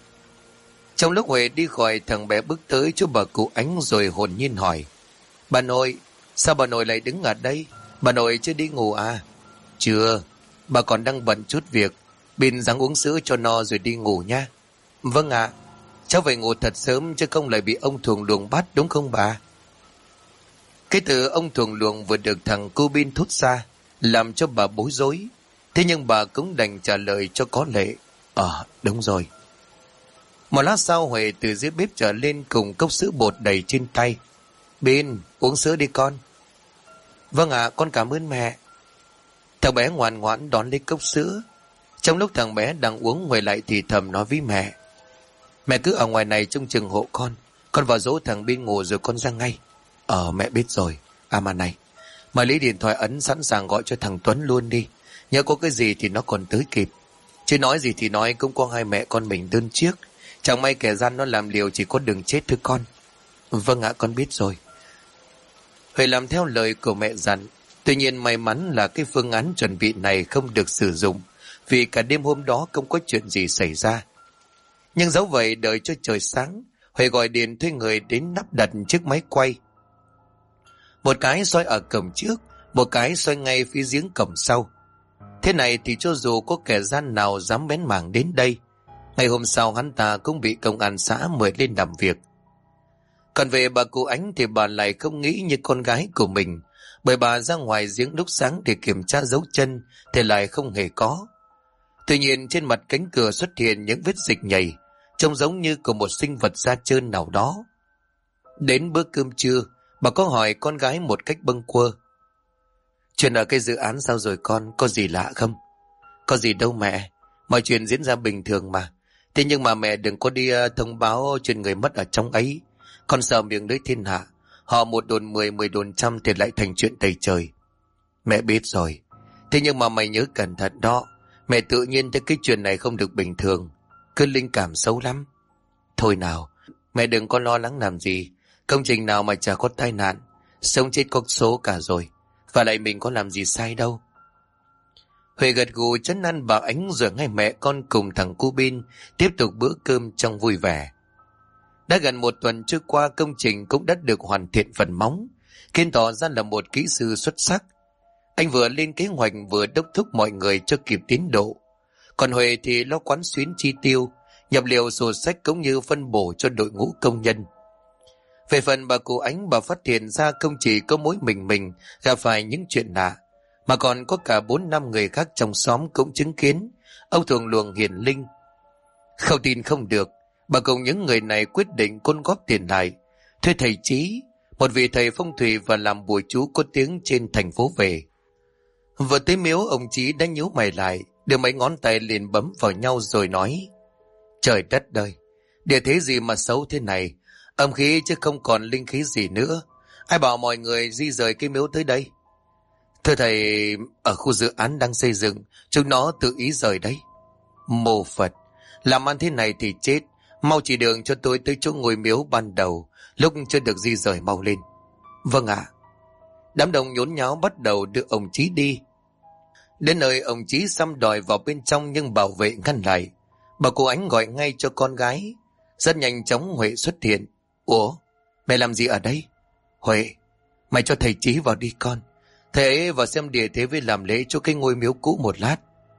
Speaker 1: Trong lúc Huệ đi khỏi, thằng bé bước tới chỗ bà cụ Ánh rồi hồn nhiên hỏi. Bà nội, sao bà nội lại đứng ở đây? Bà nội chưa đi ngủ à? Chưa, bà còn đang bận chút việc. Bin ráng uống sữa cho no rồi đi ngủ nha. Vâng ạ, cháu phải ngủ thật sớm chứ không lại bị ông thuồng luồng bắt đúng không bà? Cái từ ông thuồng luồng vừa được thằng cô Bin thốt ra làm cho bà bối rối. Thế nhưng bà cũng đành trả lời cho có lệ. Đúng rồi. Một lát sau Huệ từ dưới bếp trở lên cùng cốc sữa bột đầy trên tay. Bin, uống sữa đi con. Vâng ạ, con cảm ơn mẹ. Thằng bé ngoan ngoãn đón lấy cốc sữa. Trong lúc thằng bé đang uống, Huệ lại thì thầm nói với mẹ. Mẹ cứ ở ngoài này trông chừng hộ con. Con vào dỗ thằng Bin ngủ rồi con ra ngay. Mẹ biết rồi. Mà này, mày lấy điện thoại ấn sẵn sàng gọi cho thằng Tuấn luôn đi. Nhớ có cái gì thì nó còn tới kịp. Chứ nói gì thì nói, cũng có hai mẹ con mình đơn chiếc. Chẳng may kẻ gian nó làm liều chỉ có đường chết thôi con. Vâng ạ, con biết rồi. Huệ làm theo lời của mẹ dặn. Tuy nhiên may mắn là cái phương án chuẩn bị này không được sử dụng, vì cả đêm hôm đó không có chuyện gì xảy ra. Nhưng dẫu vậy, đợi cho trời sáng, Huệ gọi điện thuê người đến lắp đặt chiếc máy quay. Một cái xoay ở cổng trước, một cái xoay ngay phía giếng cổng sau. Thế này thì cho dù có kẻ gian nào dám bén mảng đến đây, ngày hôm sau hắn ta cũng bị công an xã mời lên làm việc. Còn về bà cụ Ánh thì bà lại không nghĩ như con gái của mình, bởi bà ra ngoài giếng lúc sáng để kiểm tra dấu chân thì lại không hề có. Tuy nhiên trên mặt cánh cửa xuất hiện những vết dịch nhầy, trông giống như của một sinh vật da trơn nào đó. Đến bữa cơm trưa, bà có hỏi con gái một cách bâng quơ. Chuyện ở cái dự án sao rồi con, có gì lạ không? Có gì đâu mẹ, mọi chuyện diễn ra bình thường mà. Thế nhưng mà mẹ đừng có đi thông báo chuyện người mất ở trong ấy. Con sợ miệng lưỡi thiên hạ, họ một đồn 10, 10 đồn trăm thì lại thành chuyện tày trời. Mẹ biết rồi, thế nhưng mà mày nhớ cẩn thận đó. Mẹ tự nhiên thấy cái chuyện này không được bình thường, cứ linh cảm xấu lắm. Thôi nào, mẹ đừng có lo lắng làm gì. Công trình nào mà chả có tai nạn, sống chết có số cả rồi. Và lại mình có làm gì sai đâu. Huệ gật gù trấn an bà Ánh rồi ngay mẹ con cùng thằng cu Bin tiếp tục bữa cơm trong vui vẻ. Đã gần một tuần trôi qua, công trình cũng đã được hoàn thiện phần móng. Kiên tỏ ra là một kỹ sư xuất sắc. Anh vừa lên kế hoạch vừa đốc thúc mọi người cho kịp tiến độ. Còn Huệ thì lo quán xuyến chi tiêu, nhập liệu sổ sách cũng như phân bổ cho đội ngũ công nhân. Về phần bà cụ Ánh, bà phát hiện ra không chỉ có mỗi mình gặp phải những chuyện lạ, mà còn có cả 4-5 người khác trong xóm cũng chứng kiến ông thuồng luồng hiển linh. Không tin không được, bà cùng những người này quyết định côn góp tiền lại, thuê thầy Trí, một vị thầy phong thủy và làm bùa chú có tiếng trên thành phố về. Vừa tới miếu, ông Trí đã nhíu mày lại, đưa mấy ngón tay liền bấm vào nhau rồi nói: Trời đất ơi, địa thế gì mà xấu thế này, Âm khí chứ không còn linh khí gì nữa. Ai bảo mọi người di rời cái miếu tới đây? Thưa thầy, ở khu dự án đang xây dựng, chúng nó tự ý rời đấy. Mô Phật, làm ăn thế này thì chết. Mau chỉ đường cho tôi tới chỗ ngôi miếu ban đầu, lúc chưa được di rời mau lên. Vâng ạ. Đám đông nhốn nháo bắt đầu đưa ông Chí đi. Đến nơi ông Chí xăm đòi vào bên trong nhưng bảo vệ ngăn lại. Bà cô Ánh gọi ngay cho con gái. Rất nhanh chóng Huệ xuất hiện. Ủa, mẹ làm gì ở đây? Huệ, mày cho thầy Chí vào đi con. Thầy ấy vào xem địa thế với làm lễ cho cái ngôi miếu cũ một lát.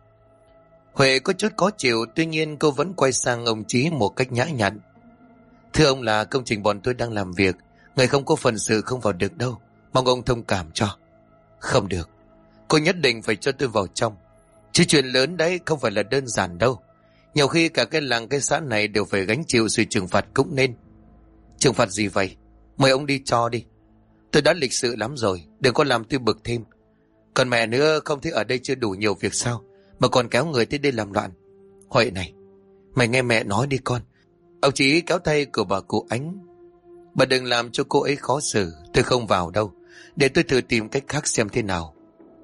Speaker 1: Huệ có chút khó chịu, tuy nhiên cô vẫn quay sang ông Chí một cách nhã nhặn. Thưa ông, là công trình bọn tôi đang làm việc, người không có phần sự không vào được đâu, mong ông thông cảm cho. Không được, cô nhất định phải cho tôi vào trong. Chứ chuyện lớn đấy không phải là đơn giản đâu. Nhiều khi cả cái làng cái xã này đều phải gánh chịu sự trừng phạt cũng nên. Trừng phạt gì vậy? Mời ông đi cho đi. Tôi đã lịch sự lắm rồi, đừng có làm tôi bực thêm. Còn mẹ nữa, không thấy ở đây chưa đủ nhiều việc sao mà còn kéo người tới đây làm loạn. Huệ này, mày nghe mẹ nói đi con. Ông Chí kéo tay của bà cụ Ánh. Bà đừng làm cho cô ấy khó xử, tôi không vào đâu. Để tôi thử tìm cách khác xem thế nào.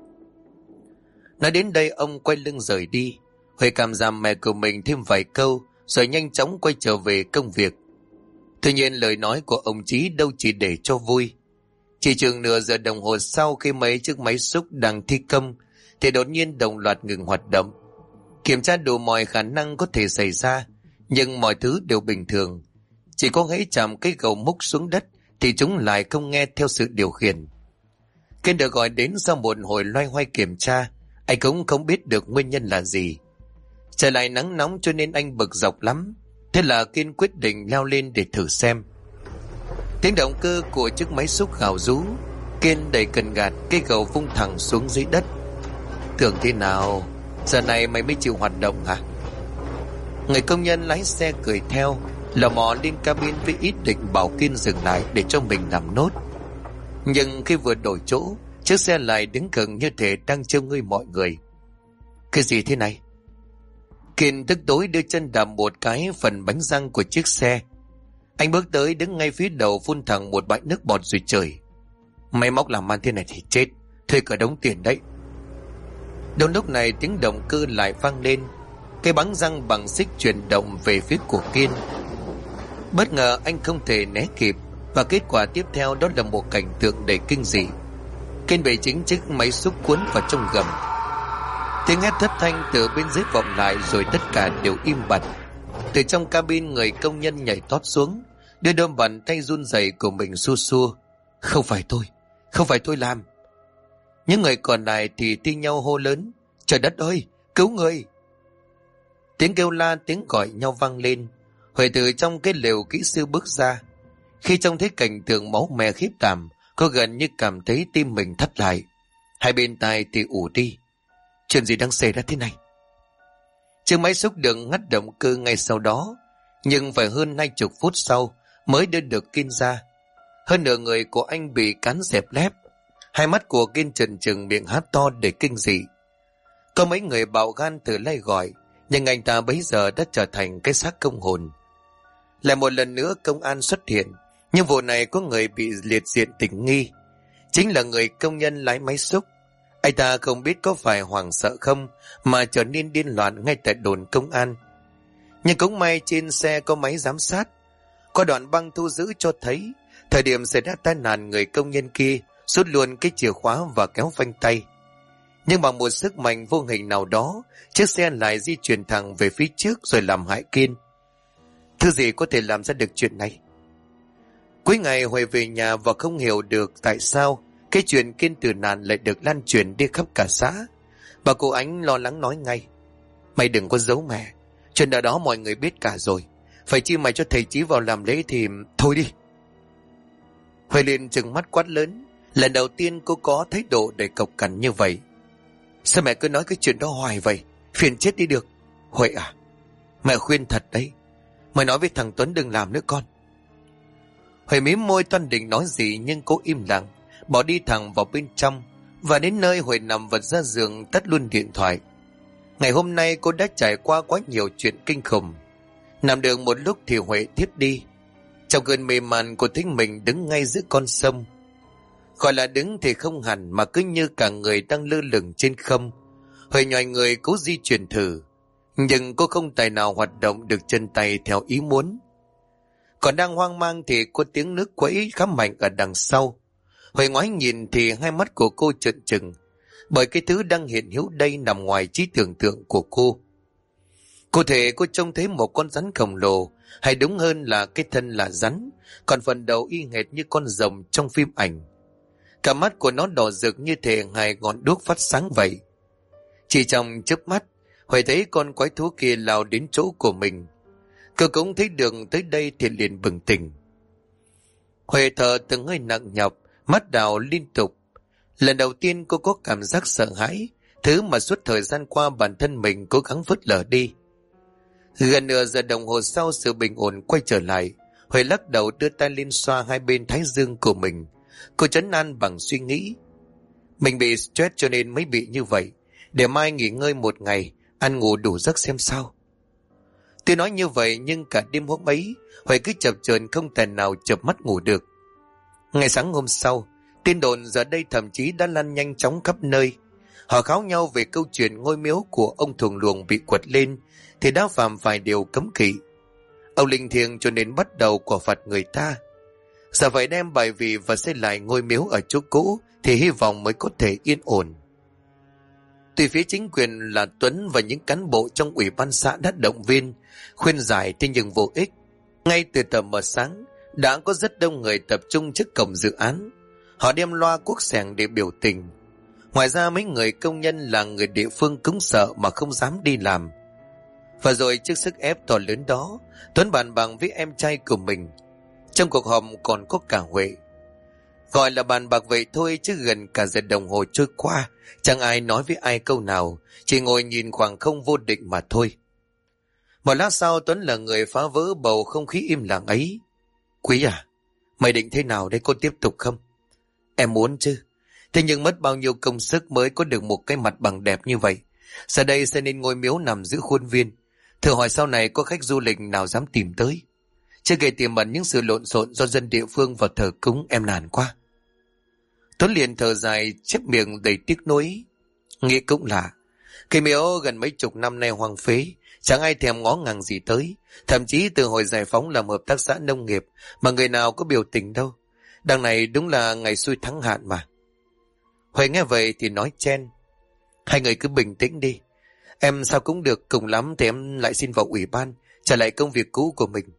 Speaker 1: Nói đến đây ông quay lưng rời đi. Huệ cảm giảm mẹ của mình thêm vài câu rồi nhanh chóng quay trở về công việc. Tuy nhiên lời nói của ông Chí đâu chỉ để cho vui. Chỉ chừng nửa giờ đồng hồ sau, khi mấy chiếc máy xúc đang thi công thì đột nhiên đồng loạt ngừng hoạt động. Kiểm tra đủ mọi khả năng có thể xảy ra, nhưng mọi thứ đều bình thường. Chỉ có hễ chạm cái gầu múc xuống đất thì chúng lại không nghe theo sự điều khiển. Kiên được gọi đến sau một hồi loay hoay kiểm tra, anh cũng không biết được nguyên nhân là gì. Trời lại nắng nóng cho nên anh bực dọc lắm. Thế là Kiên quyết định leo lên để thử xem. Tiếng động cơ của chiếc máy xúc gào rú. Kiên đẩy cần gạt, cái gầu vung thẳng xuống dưới đất. Tưởng thế nào, giờ này mày mới chịu hoạt động hả? Người công nhân lái xe cười theo, lò mò lên cabin với ý định bảo Kiên dừng lại để cho mình làm nốt. Nhưng khi vừa đổi chỗ, chiếc xe lại đứng gần như thể đang trêu ngươi mọi người. Cái gì thế này? Kiên tức tối đưa chân đạp một cái phần bánh răng của chiếc xe. Anh bước tới đứng ngay phía đầu, phun thẳng một bãi nước bọt rồi chửi. Máy móc làm ăn thế này thì chết, thuê cả đống tiền đấy. Đúng lúc này tiếng động cơ lại vang lên. Cái bánh răng bằng xích chuyển động về phía của Kiên. Bất ngờ anh không thể né kịp, và kết quả tiếp theo đó là một cảnh tượng đầy kinh dị. Kiên bị chính chiếc máy xúc cuốn vào trong gầm. Tiếng hét thất thanh từ bên dưới vọng lại, rồi tất cả đều im bặt. Từ trong cabin, người công nhân nhảy tót xuống, đưa đôi bàn tay run rẩy của mình xua xua. Không phải tôi làm. Những người còn lại thì thi nhau hô lớn. Trời đất ơi, cứu người! Tiếng kêu la, tiếng gọi nhau vang lên. Huệ từ trong cái lều kỹ sư bước ra. Khi trông thấy cảnh tượng máu me khiếp đảm, cô gần như cảm thấy tim mình thắt lại. Hai bên tai thì ù đi. Chuyện gì đang xảy ra thế này? Chiếc máy xúc được ngắt động cơ ngay sau đó, nhưng phải hơn 20 phút sau mới đưa được Kiên ra. Hơn nửa người của anh bị cán dẹp lép. Hai mắt của Kiên trừng trừng, miệng há to để kinh dị. Có mấy người bạo gan thử lay gọi, nhưng anh ta bấy giờ đã trở thành cái xác công hồn. Lại một lần nữa công an xuất hiện, nhưng vụ này có người bị liệt diện tình nghi. Chính là người công nhân lái máy xúc. Anh ta không biết có phải hoảng sợ không mà trở nên điên loạn ngay tại đồn công an. Nhưng cũng may trên xe có máy giám sát. Có đoạn băng thu giữ cho thấy thời điểm xảy ra tai nạn, người công nhân kia rút luôn cái chìa khóa và kéo phanh tay. Nhưng bằng một sức mạnh vô hình nào đó, chiếc xe lại di chuyển thẳng về phía trước rồi làm hại Kiên. Thứ gì có thể làm ra được chuyện này? Cuối ngày Huệ về nhà và không hiểu được tại sao cái chuyện Kiên tử nạn lại được lan truyền đi khắp cả xã. Bà cô Ánh lo lắng nói ngay. Mày đừng có giấu mẹ, chuyện ở đó mọi người biết cả rồi. Phải chi mày cho thầy Chí vào làm lễ thì thôi đi. Huệ liền trừng mắt quát lớn. Lần đầu tiên cô có thái độ để cộc cằn như vậy. Sao mẹ cứ nói cái chuyện đó hoài vậy? Phiền chết đi được. Huệ à, mẹ khuyên thật đấy, mày nói với thằng Tuấn đừng làm nữa con. Huệ mím môi toan định nói gì, nhưng cô im lặng, bỏ đi thẳng vào bên trong. Và đến nơi Huệ nằm vật ra giường, tắt luôn điện thoại. Ngày hôm nay cô đã trải qua quá nhiều chuyện kinh khủng. Nằm được một lúc thì Huệ thiếp đi. Trong cơn mê man, cô thấy mình đứng ngay giữa con sông. Gọi là đứng thì không hẳn, mà cứ như cả người đang lơ lửng trên không. Huệ nhòi người cố di chuyển thử, nhưng cô không tài nào hoạt động được chân tay theo ý muốn. Còn đang hoang mang thì có tiếng nước quẫy khá mạnh ở đằng sau. Huệ ngoái nhìn thì hai mắt của cô trợn trừng, bởi cái thứ đang hiện hữu đây nằm ngoài trí tưởng tượng của cô. Cụ thể cô trông thấy một con rắn khổng lồ, hay đúng hơn là cái thân là rắn, còn phần đầu y hệt như con rồng trong phim ảnh. Cả mắt của nó đỏ rực như thể hai ngọn đuốc phát sáng vậy. Chỉ trong chớp mắt, Huệ thấy con quái thú kia lao đến chỗ của mình. Cô cũng thấy đường tới đây thì liền bừng tỉnh. Huệ thở từng hơi nặng nhọc, mắt đảo liên tục. Lần đầu tiên cô có cảm giác sợ hãi, thứ mà suốt thời gian qua bản thân mình cố gắng vứt lờ đi. Gần nửa giờ đồng hồ sau, sự bình ổn quay trở lại. Huệ lắc đầu đưa tay lên xoa hai bên thái dương của mình. Cô trấn an bằng suy nghĩ. Mình bị stress cho nên mới bị như vậy. Để mai nghỉ ngơi một ngày, ăn ngủ đủ giấc xem sao. Tuy nói như vậy nhưng cả đêm hôm ấy, Huệ cứ chập chờn không thể nào chợp mắt ngủ được. Ngày sáng hôm sau, tin đồn giờ đây thậm chí đã lan nhanh chóng khắp nơi. Họ kháo nhau về câu chuyện ngôi miếu của ông Thuồng Luồng bị quật lên thì đã phạm phải điều cấm kỵ. Ông linh thiêng cho nên bắt đầu quả phạt người ta. Giờ phải đem bài vị và xây lại ngôi miếu ở chỗ cũ thì hy vọng mới có thể yên ổn. Tuy phía chính quyền là Tuấn và những cán bộ trong ủy ban xã đã động viên, khuyên giải thế nhưng vô ích. Ngay từ tờ mờ sáng, đã có rất đông người tập trung trước cổng dự án. Họ đem loa cuốc xẻng để biểu tình. Ngoài ra mấy người công nhân là người địa phương cũng sợ mà không dám đi làm. Và rồi trước sức ép to lớn đó, Tuấn bàn bạc với em trai của mình. Trong cuộc họp còn có cả Huệ. Gọi là bàn bạc vậy thôi chứ gần cả giờ đồng hồ trôi qua, chẳng ai nói với ai câu nào, chỉ ngồi nhìn khoảng không vô định mà thôi. Một lát sau, Tuấn là người phá vỡ bầu không khí im lặng ấy. Quý à, mày định thế nào đấy, có tiếp tục không? Em muốn chứ. Thế nhưng mất bao nhiêu công sức mới có được một cái mặt bằng đẹp như vậy. Giờ đây sẽ nên ngôi miếu nằm giữa khuôn viên. Thử hỏi sau này có khách du lịch nào dám tìm tới. Chưa kể tiềm ẩn những sự lộn xộn do dân địa phương vào thờ cúng, em nản quá. Tuấn liền thở dài, chép miệng đầy tiếc nuối. Nghĩ cũng lạ, cái miếu gần mấy chục năm nay hoang phế, chẳng ai thèm ngó ngàng gì tới. Thậm chí từ hồi giải phóng làm hợp tác xã nông nghiệp mà người nào có biểu tình đâu. Đằng này đúng là ngày xui thắng hạn mà. Huệ nghe vậy thì nói chen. Hai người cứ bình tĩnh đi. Em sao cũng được, cùng lắm thì em lại xin vào ủy ban, trả lại công việc cũ của mình.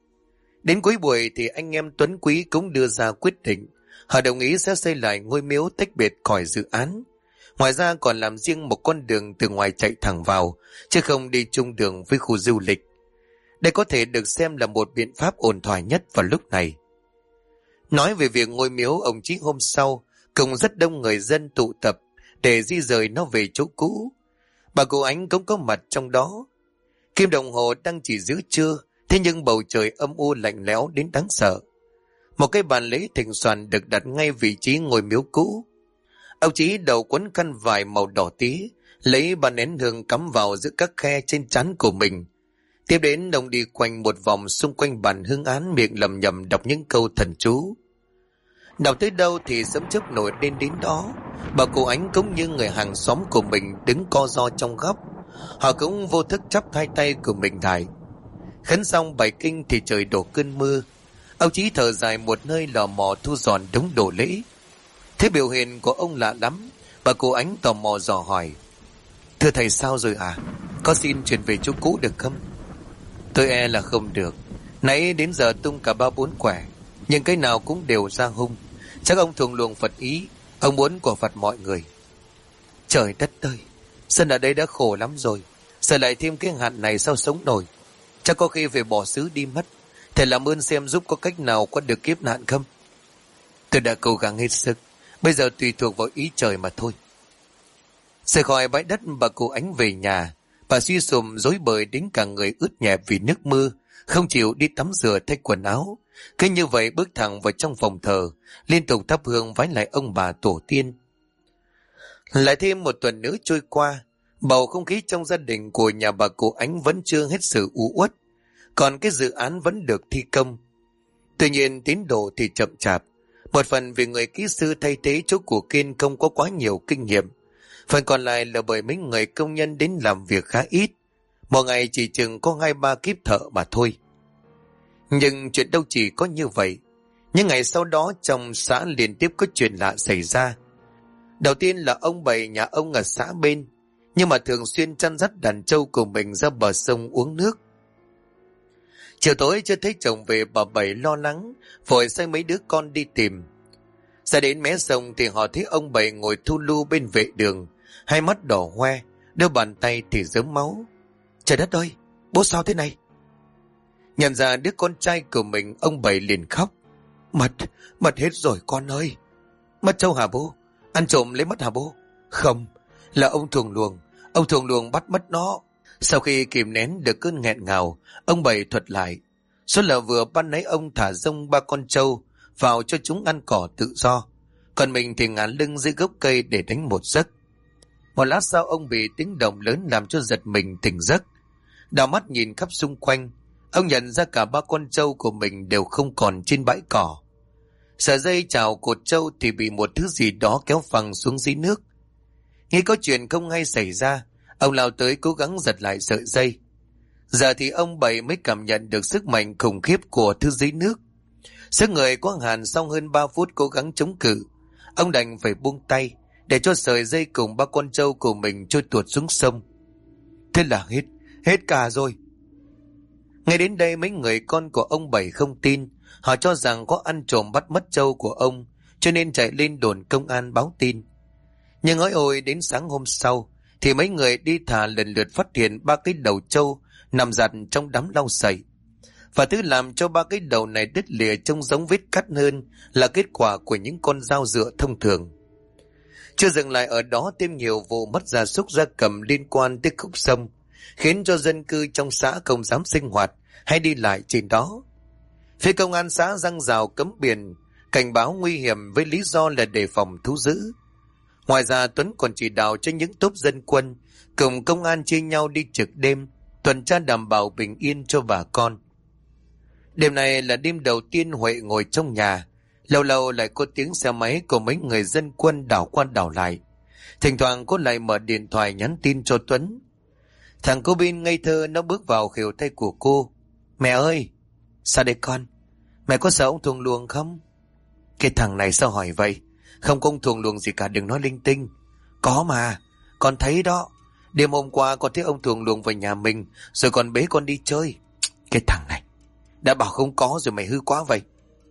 Speaker 1: Đến cuối buổi thì anh em Tuấn Quý cũng đưa ra quyết định. Họ đồng ý sẽ xây lại ngôi miếu tách biệt khỏi dự án. Ngoài ra còn làm riêng một con đường từ ngoài chạy thẳng vào, chứ không đi chung đường với khu du lịch. Đây có thể được xem là một biện pháp ổn thỏa nhất vào lúc này. Nói về việc ngôi miếu, ông Chí hôm sau cùng rất đông người dân tụ tập để di rời nó về chỗ cũ. Bà cụ Ánh cũng có mặt trong đó. Kim đồng hồ đang chỉ giữa trưa, thế nhưng bầu trời âm u lạnh lẽo đến đáng sợ. Một cái bàn lễ thịnh soạn được đặt ngay vị trí ngôi miếu cũ. Ông Chí đầu quấn khăn vải màu đỏ tí, lấy ba nén hương cắm vào giữa các khe trên trán của mình. Tiếp đến ông đi quanh một vòng xung quanh bàn hương án, miệng lầm nhầm đọc những câu thần chú. Đọc tới đâu thì sấm chớp nổi lên đến đó. Bà cụ Ánh cũng như người hàng xóm của mình đứng co ro trong góc. Họ cũng vô thức chắp hai tay của mình lại. Khấn xong bài kinh thì trời đổ cơn mưa. Ông Chí thở dài một nơi, lò mò thu dọn đống đồ lễ. Thế biểu hiện của ông lạ lắm. Bà cụ Ánh tò mò dò hỏi. Thưa thầy, sao rồi à? Có xin chuyển về chỗ cũ được không? Tôi e là không được. Nãy đến giờ tung cả 3-4 quẻ, nhưng cái nào cũng đều ra hung. Chắc ông Thuồng Luồng Phật ý, ông muốn của Phật mọi người. Trời đất ơi, dân ở đây đã khổ lắm rồi, giờ lại thêm cái hạn này sao sống nổi. Chắc có khi phải bỏ xứ đi mất. Thầy làm ơn xem giúp có cách nào qua được kiếp nạn không? Tôi đã cố gắng hết sức, bây giờ tùy thuộc vào ý trời mà thôi. Rời khỏi bãi đất, bà cụ Ánh về nhà. Bà suy sụm rối bời đến cả người ướt nhẹp vì nước mưa, không chịu đi tắm rửa thay quần áo. Cứ như vậy bước thẳng vào trong phòng thờ, liên tục thắp hương vái lại ông bà tổ tiên. Lại thêm một tuần nữa trôi qua, bầu không khí trong gia đình của nhà bà cụ Ánh vẫn chưa hết sự u uất, còn cái dự án vẫn được thi công. Tuy nhiên tín đồ thì chậm chạp. Một phần vì người kỹ sư thay thế chỗ của Kiên không có quá nhiều kinh nghiệm. Phần còn lại là bởi mấy người công nhân đến làm việc khá ít. Một ngày chỉ chừng có 2-3 kíp thợ mà thôi. Nhưng chuyện đâu chỉ có như vậy. Những ngày sau đó trong xã liên tiếp có chuyện lạ xảy ra. Đầu tiên là ông Bảy nhà ông ở xã bên, nhưng mà thường xuyên chăn dắt đàn trâu của mình ra bờ sông uống nước. Chiều tối chưa thấy chồng về, bà Bảy lo lắng, vội sai mấy đứa con đi tìm. Ra đến mé sông thì họ thấy ông Bảy ngồi thu lu bên vệ đường, hai mắt đỏ hoe, đôi bàn tay thì rớm máu. Trời đất ơi, bố sao thế này? Nhận ra đứa con trai của mình, ông Bảy liền khóc. Mất hết rồi con ơi. Mất trâu hả bố? Ăn trộm lấy mất hả bố? Không, là ông Thuồng Luồng bắt mất nó. Sau khi kìm nén được cơn nghẹn ngào, ông Bảy thuật lại. Số là vừa ban nãy ông thả rông 3 con trâu vào cho chúng ăn cỏ tự do, còn mình thì ngả lưng dưới gốc cây để đánh một giấc. Một lát sau ông bị tiếng động lớn làm cho giật mình tỉnh giấc. Đảo mắt nhìn khắp xung quanh, ông nhận ra cả 3 con trâu của mình đều không còn trên bãi cỏ. Sợi dây chào cột trâu thì bị một thứ gì đó kéo phăng xuống dưới nước. Nghĩ có chuyện không hay xảy ra, ông lao tới cố gắng giật lại sợi dây. Giờ thì ông Bảy mới cảm nhận được sức mạnh khủng khiếp của thứ dưới nước. Sức người có hạn, sau hơn 3 phút cố gắng chống cự, ông đành phải buông tay để cho sợi dây cùng 3 con trâu của mình trôi tuột xuống sông. Thế là hết cả rồi. Ngay đến đây mấy người con của ông Bảy không tin. Họ cho rằng có ăn trộm bắt mất trâu của ông, cho nên chạy lên đồn công an báo tin. Nhưng ôi ôi, đến sáng hôm sau thì mấy người đi thả lần lượt phát hiện 3 cái đầu trâu nằm giặt trong đám lau sậy. Và thứ làm cho 3 cái đầu này đứt lìa trông giống vết cắt hơn là kết quả của những con dao dựa thông thường. Chưa dừng lại ở đó, thêm nhiều vụ mất gia súc gia cầm liên quan tới khúc sông, khiến cho dân cư trong xã không dám sinh hoạt hay đi lại trên đó. Phía công an xã giăng rào cấm biển, cảnh báo nguy hiểm với lý do là đề phòng thú dữ. Ngoài ra Tuấn còn chỉ đạo cho những tốp dân quân cùng công an chia nhau đi trực đêm, tuần tra đảm bảo bình yên cho bà con. Đêm này là đêm đầu tiên Huệ ngồi trong nhà, lâu lâu lại có tiếng xe máy của mấy người dân quân đảo qua đảo lại. Thỉnh thoảng cô lại mở điện thoại nhắn tin cho Tuấn. Thằng cô Bin ngây thơ nó bước vào khều tay của cô. Mẹ ơi! Sao đây con? Mẹ có sợ ông Thuồng Luồng không? Cái thằng này sao hỏi vậy? Không có ông Thuồng Luồng gì cả, đừng nói linh tinh. Có mà, con thấy đó. Đêm hôm qua con thấy ông Thuồng Luồng vào nhà mình, rồi còn bế con đi chơi. Cái thằng này, đã bảo không có rồi mày hư quá vậy.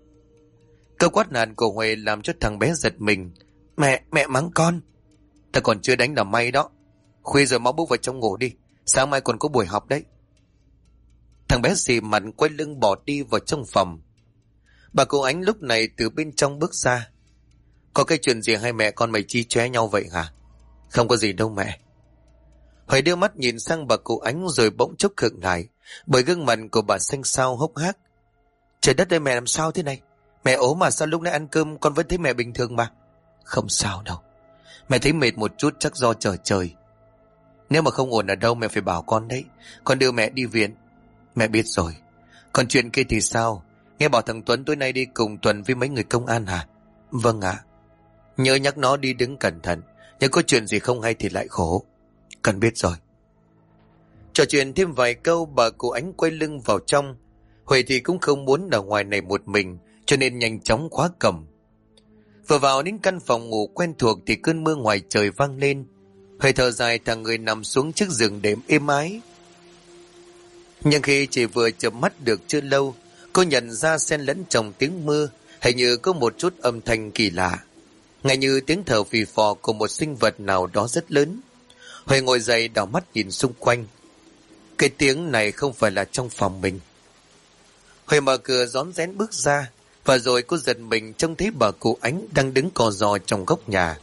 Speaker 1: Câu quát nạt của Huệ làm cho thằng bé giật mình. Mẹ mắng con. Ta còn chưa đánh là may đó. Khuya rồi mau bước vào trong ngủ đi, sáng mai còn có buổi học đấy. Thằng bé xì mặt quay lưng bỏ đi vào trong phòng. Bà cô Ánh lúc này từ bên trong bước ra. Có cái chuyện gì hai mẹ con mày chi chóe nhau vậy hả? Không có gì đâu mẹ. Huệ đưa mắt nhìn sang bà cô Ánh rồi bỗng chốc khựng lại, bởi gương mặt của bà xanh xao hốc hác. Trời đất ơi, mẹ làm sao thế này? Mẹ ốm mà, sao lúc nãy ăn cơm con vẫn thấy mẹ bình thường mà? Không sao đâu. Mẹ thấy mệt một chút chắc do trời. Nếu mà không ổn ở đâu mẹ phải bảo con đấy. Con đưa mẹ đi viện. Mẹ biết rồi. Còn chuyện kia thì sao? Nghe bảo thằng Tuấn tối nay đi cùng Tuần với mấy người công an hả? Vâng ạ. Nhớ nhắc nó đi đứng cẩn thận, nếu có chuyện gì không hay thì lại khổ. Con biết rồi. Trò chuyện thêm vài câu, bà cô Ánh quay lưng vào trong. Huệ thì cũng không muốn ở ngoài này một mình, cho nên nhanh chóng khóa cổng. Vừa vào đến căn phòng ngủ quen thuộc thì cơn mưa ngoài trời vang lên. Huệ thở dài, thằng người nằm xuống chiếc giường đệm êm ái. Nhưng khi chỉ vừa chợp mắt được chưa lâu, cô nhận ra xen lẫn trong tiếng mưa hình như có một chút âm thanh kỳ lạ, ngay như tiếng thở phì phò của một sinh vật nào đó rất lớn. Huệ ngồi dậy đảo mắt nhìn xung quanh. Cái tiếng này không phải là trong phòng mình. Huệ mở cửa rón rén bước ra, và rồi cô giật mình trông thấy bà cụ Ánh đang đứng co ro trong góc nhà.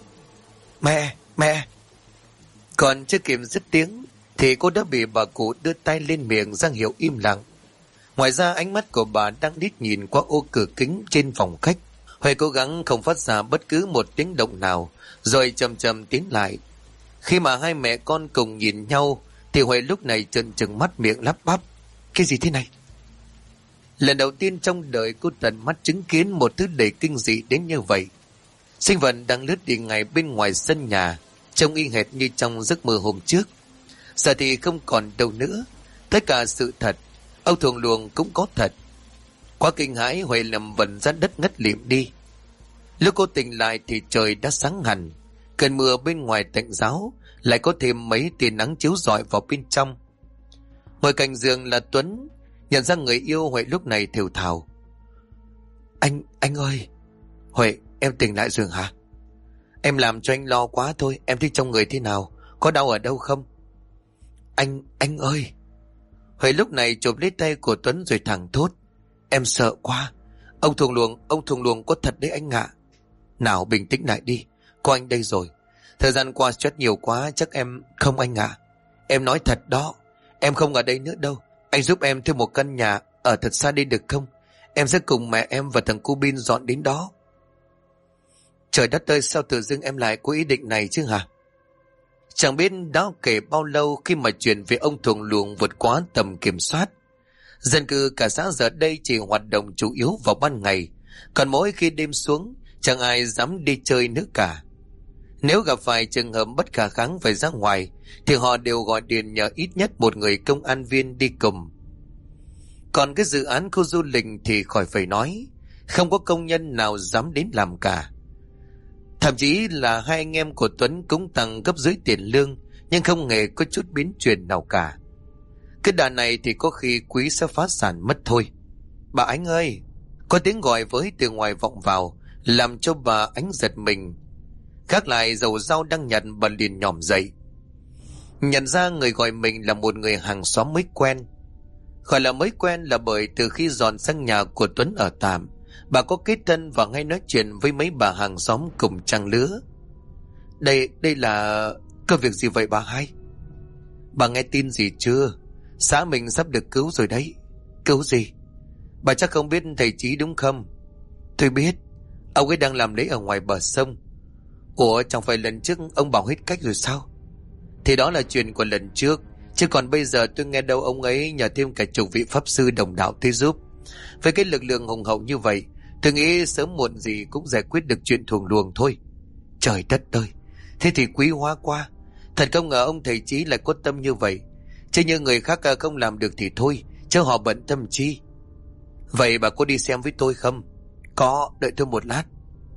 Speaker 1: Mẹ! Còn chưa kịp dứt tiếng thì cô đã bị bà cụ đưa tay lên miệng ra hiệu im lặng. Ngoài ra ánh mắt của bà đang liếc nhìn qua ô cửa kính trên phòng khách. Huệ cố gắng không phát ra bất cứ một tiếng động nào, rồi chậm chậm tiến lại. Khi mà hai mẹ con cùng nhìn nhau thì Huệ lúc này trợn trừng mắt miệng lắp bắp. Cái gì thế này? Lần đầu tiên trong đời cô tận mắt chứng kiến một thứ đầy kinh dị đến như vậy. Sinh vật đang lướt đi ngay bên ngoài sân nhà, trông y hệt như trong giấc mơ hôm trước. Giờ thì không còn đâu nữa, tất cả sự thật, ông thuồng luồng cũng có thật. Quá kinh hãi, Huệ nằm vật ra đất ngất lịm đi. Lúc cô tỉnh lại thì trời đã sáng hẳn, cơn mưa bên ngoài tạnh ráo, lại có thêm mấy tia nắng chiếu rọi vào bên trong. Ngồi cạnh giường là Tuấn, nhận ra người yêu, Huệ lúc này thều thào: Anh ơi. Huệ, em tỉnh lại rồi hả? Em làm cho anh lo quá thôi, em thấy trong người thế nào, có đau ở đâu không? Anh ơi. Huệ lúc này chụp lấy tay của Tuấn rồi thẳng thốt: Em sợ quá. Ông thuồng luồng có thật đấy anh ạ. Nào bình tĩnh lại đi, có anh đây rồi. Thời gian qua stress nhiều quá, chắc em không anh ạ. Em nói thật đó, em không ở đây nữa đâu. Anh giúp em thuê một căn nhà ở thật xa đi được không? Em sẽ cùng mẹ em và thằng cu Bin dọn đến đó. Trời đất ơi, sao tự dưng em lại có ý định này chứ hả? Chẳng biết đã kể bao lâu khi mà chuyện về ông thuồng luồng vượt quá tầm kiểm soát. Dân cư cả xã giờ đây chỉ hoạt động chủ yếu vào ban ngày, còn mỗi khi đêm xuống chẳng ai dám đi chơi nữa cả. Nếu gặp phải trường hợp bất khả kháng phải ra ngoài thì họ đều gọi điện nhờ ít nhất một người công an viên đi cùng. Còn cái dự án khu du lịch thì khỏi phải nói, không có công nhân nào dám đến làm cả. Thậm chí là hai anh em của Tuấn cũng tăng gấp dưới tiền lương, nhưng không hề có chút biến chuyển nào cả. Cái đà này thì có khi Quý sẽ phá sản mất thôi. Bà Ánh ơi! Có tiếng gọi với từ ngoài vọng vào, làm cho bà Ánh giật mình. Khác lại dầu dao đang nhặt, bà liền nhòm dậy. Nhận ra người gọi mình là một người hàng xóm mới quen. Gọi là mới quen là bởi từ khi dọn sang nhà của Tuấn ở tạm, bà có kết thân và hay nói chuyện với mấy bà hàng xóm cùng trang lứa. Đây là... Có việc gì vậy bà hai? Bà nghe tin gì chưa? Xã mình sắp được cứu rồi đấy. Cứu gì? Bà chắc không biết thầy Chí đúng không? Tôi biết. Ông ấy đang làm lễ ở ngoài bờ sông. Ủa, chẳng phải lần trước ông bảo hết cách rồi sao? Thì đó là chuyện của lần trước, chứ còn bây giờ tôi nghe đâu ông ấy nhờ thêm cả chục vị pháp sư đồng đạo tới giúp. Với cái lực lượng hùng hậu như vậy, tôi nghĩ sớm muộn gì cũng giải quyết được chuyện thuồng luồng thôi. Trời đất ơi, thế thì quý hóa quá. Thật không ngờ ông thầy Chí lại có tâm như vậy. Chứ như người khác không làm được thì thôi, chứ họ bận tâm chi. Vậy bà có đi xem với tôi không? Có, đợi tôi một lát.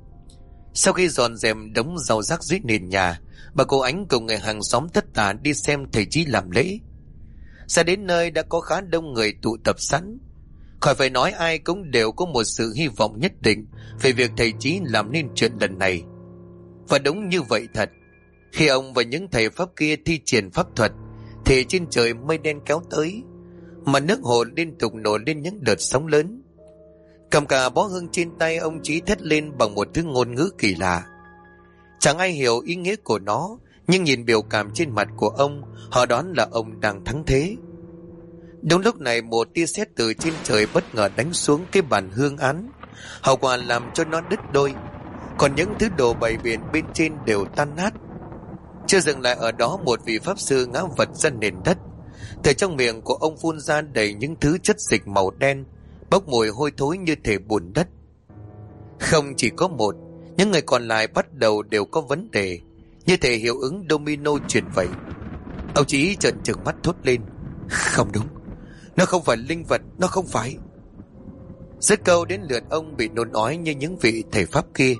Speaker 1: Sau khi dọn dẹp đống rau rác dưới nền nhà, bà cô Ánh cùng người hàng xóm tất tả đi xem thầy Chí làm lễ. Ra đến nơi đã có khá đông người tụ tập sẵn. Khỏi phải nói, ai cũng đều có một sự hy vọng nhất định về việc thầy Chí làm nên chuyện lần này. Và đúng như vậy thật. Khi ông và những thầy pháp kia thi triển pháp thuật thì trên trời mây đen kéo tới, mà nước hồ liên tục nổi lên những đợt sóng lớn. Cầm cả bó hương trên tay, ông Chí thét lên bằng một thứ ngôn ngữ kỳ lạ. Chẳng ai hiểu ý nghĩa của nó, nhưng nhìn biểu cảm trên mặt của ông, họ đoán là ông đang thắng thế. Đúng lúc này, một tia sét từ trên trời bất ngờ đánh xuống cái bàn hương án, hậu quả làm cho nó đứt đôi, còn những thứ đồ bày biện bên trên đều tan nát. Chưa dừng lại ở đó, một vị pháp sư ngã vật ra nền đất. Từ trong miệng của ông phun ra đầy những thứ chất dịch màu đen, bốc mùi hôi thối như thể bùn đất. Không chỉ có một, những người còn lại bắt đầu đều có vấn đề, như thể hiệu ứng domino chuyển vậy. Ông Chí trợn trừng mắt thốt lên: Không đúng, nó không phải linh vật, nó không phải. Dứt câu đến lượt ông bị nôn ói như những vị thầy pháp kia.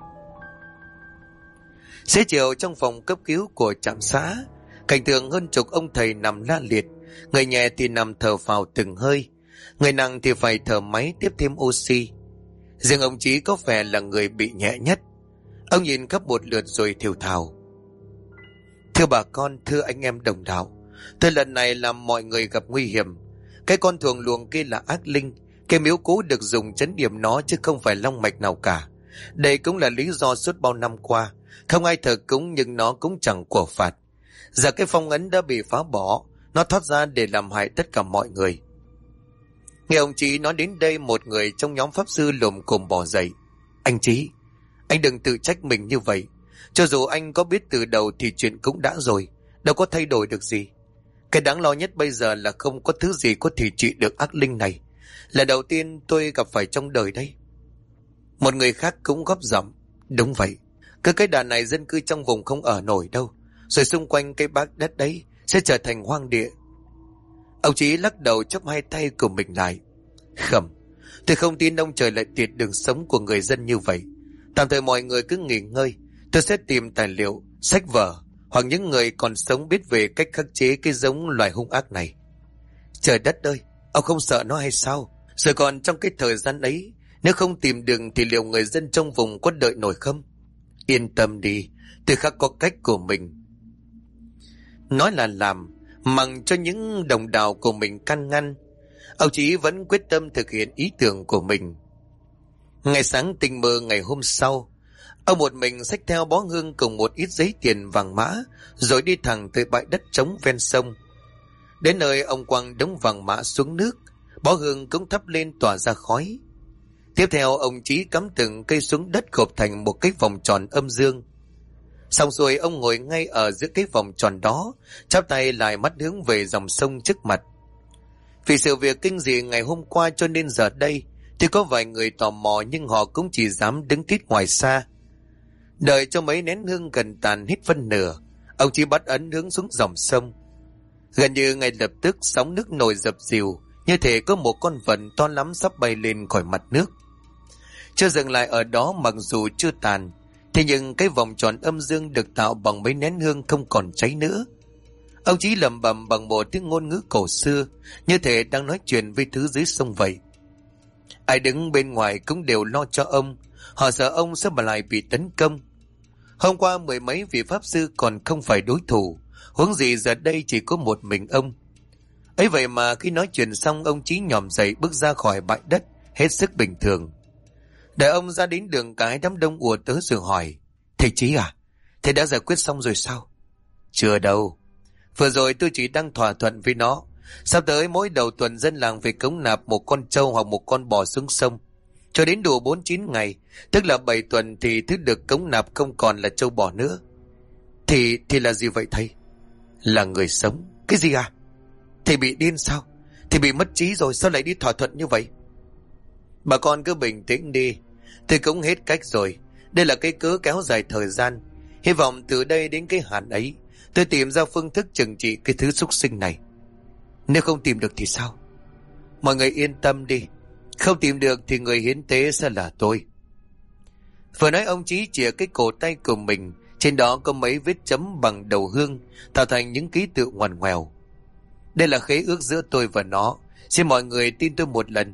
Speaker 1: Xế chiều, trong phòng cấp cứu của trạm xã, cảnh tượng hơn chục ông thầy nằm la liệt. Người nhẹ thì nằm thở phào từng hơi, người nặng thì phải thở máy tiếp thêm oxy. Riêng ông Chí có vẻ là người bị nhẹ nhất. Ông nhìn khắp một lượt rồi thều thào: Thưa bà con, thưa anh em đồng đạo, tôi lần này làm mọi người gặp nguy hiểm. Cái con thuồng luồng kia là ác linh, cái miếu cũ được dùng trấn điểm nó chứ không phải long mạch nào cả. Đây cũng là lý do suốt bao năm qua không ai thờ cúng, nhưng nó cũng chẳng của phạt. Giờ cái phong ấn đã bị phá bỏ, nó thoát ra để làm hại tất cả mọi người. Nghe ông Chí nói đến đây, một người trong nhóm pháp sư lồm cồm bò dậy: Anh Chí, anh đừng tự trách mình như vậy. Cho dù anh có biết từ đầu thì chuyện cũng đã rồi, đâu có thay đổi được gì. Cái đáng lo nhất bây giờ là không có thứ gì có thể trị được ác linh này. Là đầu tiên tôi gặp phải trong đời đây. Một người khác cũng góp giọng. Đúng vậy, cứ cái đà này dân cư trong vùng không ở nổi đâu, rồi xung quanh cái bãi đất đấy sẽ trở thành hoang địa. Ông Chí lắc đầu chắp hai tay của mình lại. Khẩm, tôi không tin ông trời lại tuyệt đường sống của người dân như vậy. Tạm thời mọi người cứ nghỉ ngơi, tôi sẽ tìm tài liệu, sách vở hoặc những người còn sống biết về cách khắc chế cái giống loài hung ác này. Trời đất ơi, ông không sợ nó hay sao? Rồi còn trong cái thời gian ấy, nếu không tìm được thì liệu người dân trong vùng có đợi nổi không? Yên tâm đi, tôi khắc có cách của mình. Nói là làm, mặc cho những đồng đào của mình can ngăn, ông Chí vẫn quyết tâm thực hiện ý tưởng của mình. Ngày sáng tinh mơ ngày hôm sau, ông một mình xách theo bó hương cùng một ít giấy tiền vàng mã, rồi đi thẳng tới bãi đất trống ven sông. Đến nơi ông quăng đống vàng mã xuống nước, bó hương cũng thắp lên tỏa ra khói. Tiếp theo ông Chí cắm từng cây xuống đất gộp thành một cái vòng tròn âm dương. Xong rồi ông ngồi ngay ở giữa cái vòng tròn đó, chắp tay lại mắt hướng về dòng sông trước mặt. Vì sự việc kinh dị ngày hôm qua cho nên giờ đây thì có vài người tò mò, nhưng họ cũng chỉ dám đứng tít ngoài xa. Đợi cho mấy nén hương gần tàn hết phân nửa, ông Chí bắt ấn hướng xuống dòng sông. Gần như ngay lập tức sóng nước nổi dập dìu, như thể có một con vật to lắm sắp bay lên khỏi mặt nước. Chưa dừng lại ở đó, mặc dù chưa tàn, thế nhưng cái vòng tròn âm dương được tạo bằng mấy nén hương không còn cháy nữa. Ông Chí lẩm bẩm bằng một tiếng ngôn ngữ cổ xưa, như thể đang nói chuyện với thứ dưới sông vậy. Ai đứng bên ngoài cũng đều lo cho ông, họ sợ ông sẽ lại bị tấn công. Hôm qua mười mấy vị pháp sư còn không phải đối thủ, huống gì giờ đây chỉ có một mình ông. Ấy vậy mà khi nói chuyện xong, ông Chí nhòm dậy bước ra khỏi bãi đất hết sức bình thường. Đợi ông ra đến đường cái, đám đông ùa tới rồi hỏi: Thầy Chí à, thầy đã giải quyết xong rồi sao? Chưa đâu, vừa rồi tôi chỉ đang thỏa thuận với nó. Sắp tới mỗi đầu tuần dân làng phải cống nạp một con trâu hoặc một con bò xuống sông. Cho đến đủ 49 ngày, tức là 7 tuần thì thứ được cống nạp không còn là trâu bò nữa. Thì là gì vậy thầy? Là người sống. Cái gì à? Thầy bị điên sao? Thầy bị mất trí rồi, sao lại đi thỏa thuận như vậy? Bà con cứ bình tĩnh đi, tôi cũng hết cách rồi. Đây là cái cớ kéo dài thời gian. Hy vọng từ đây đến cái hạn ấy, tôi tìm ra phương thức trừng trị cái thứ súc sinh này. Nếu không tìm được thì sao? Mọi người yên tâm đi, không tìm được thì người hiến tế sẽ là tôi. Vừa nói ông Chí chìa cái cổ tay của mình, trên đó có mấy vết chấm bằng đầu hương, tạo thành những ký tự ngoằn ngoèo. Đây là khế ước giữa tôi và nó, xin mọi người tin tôi một lần.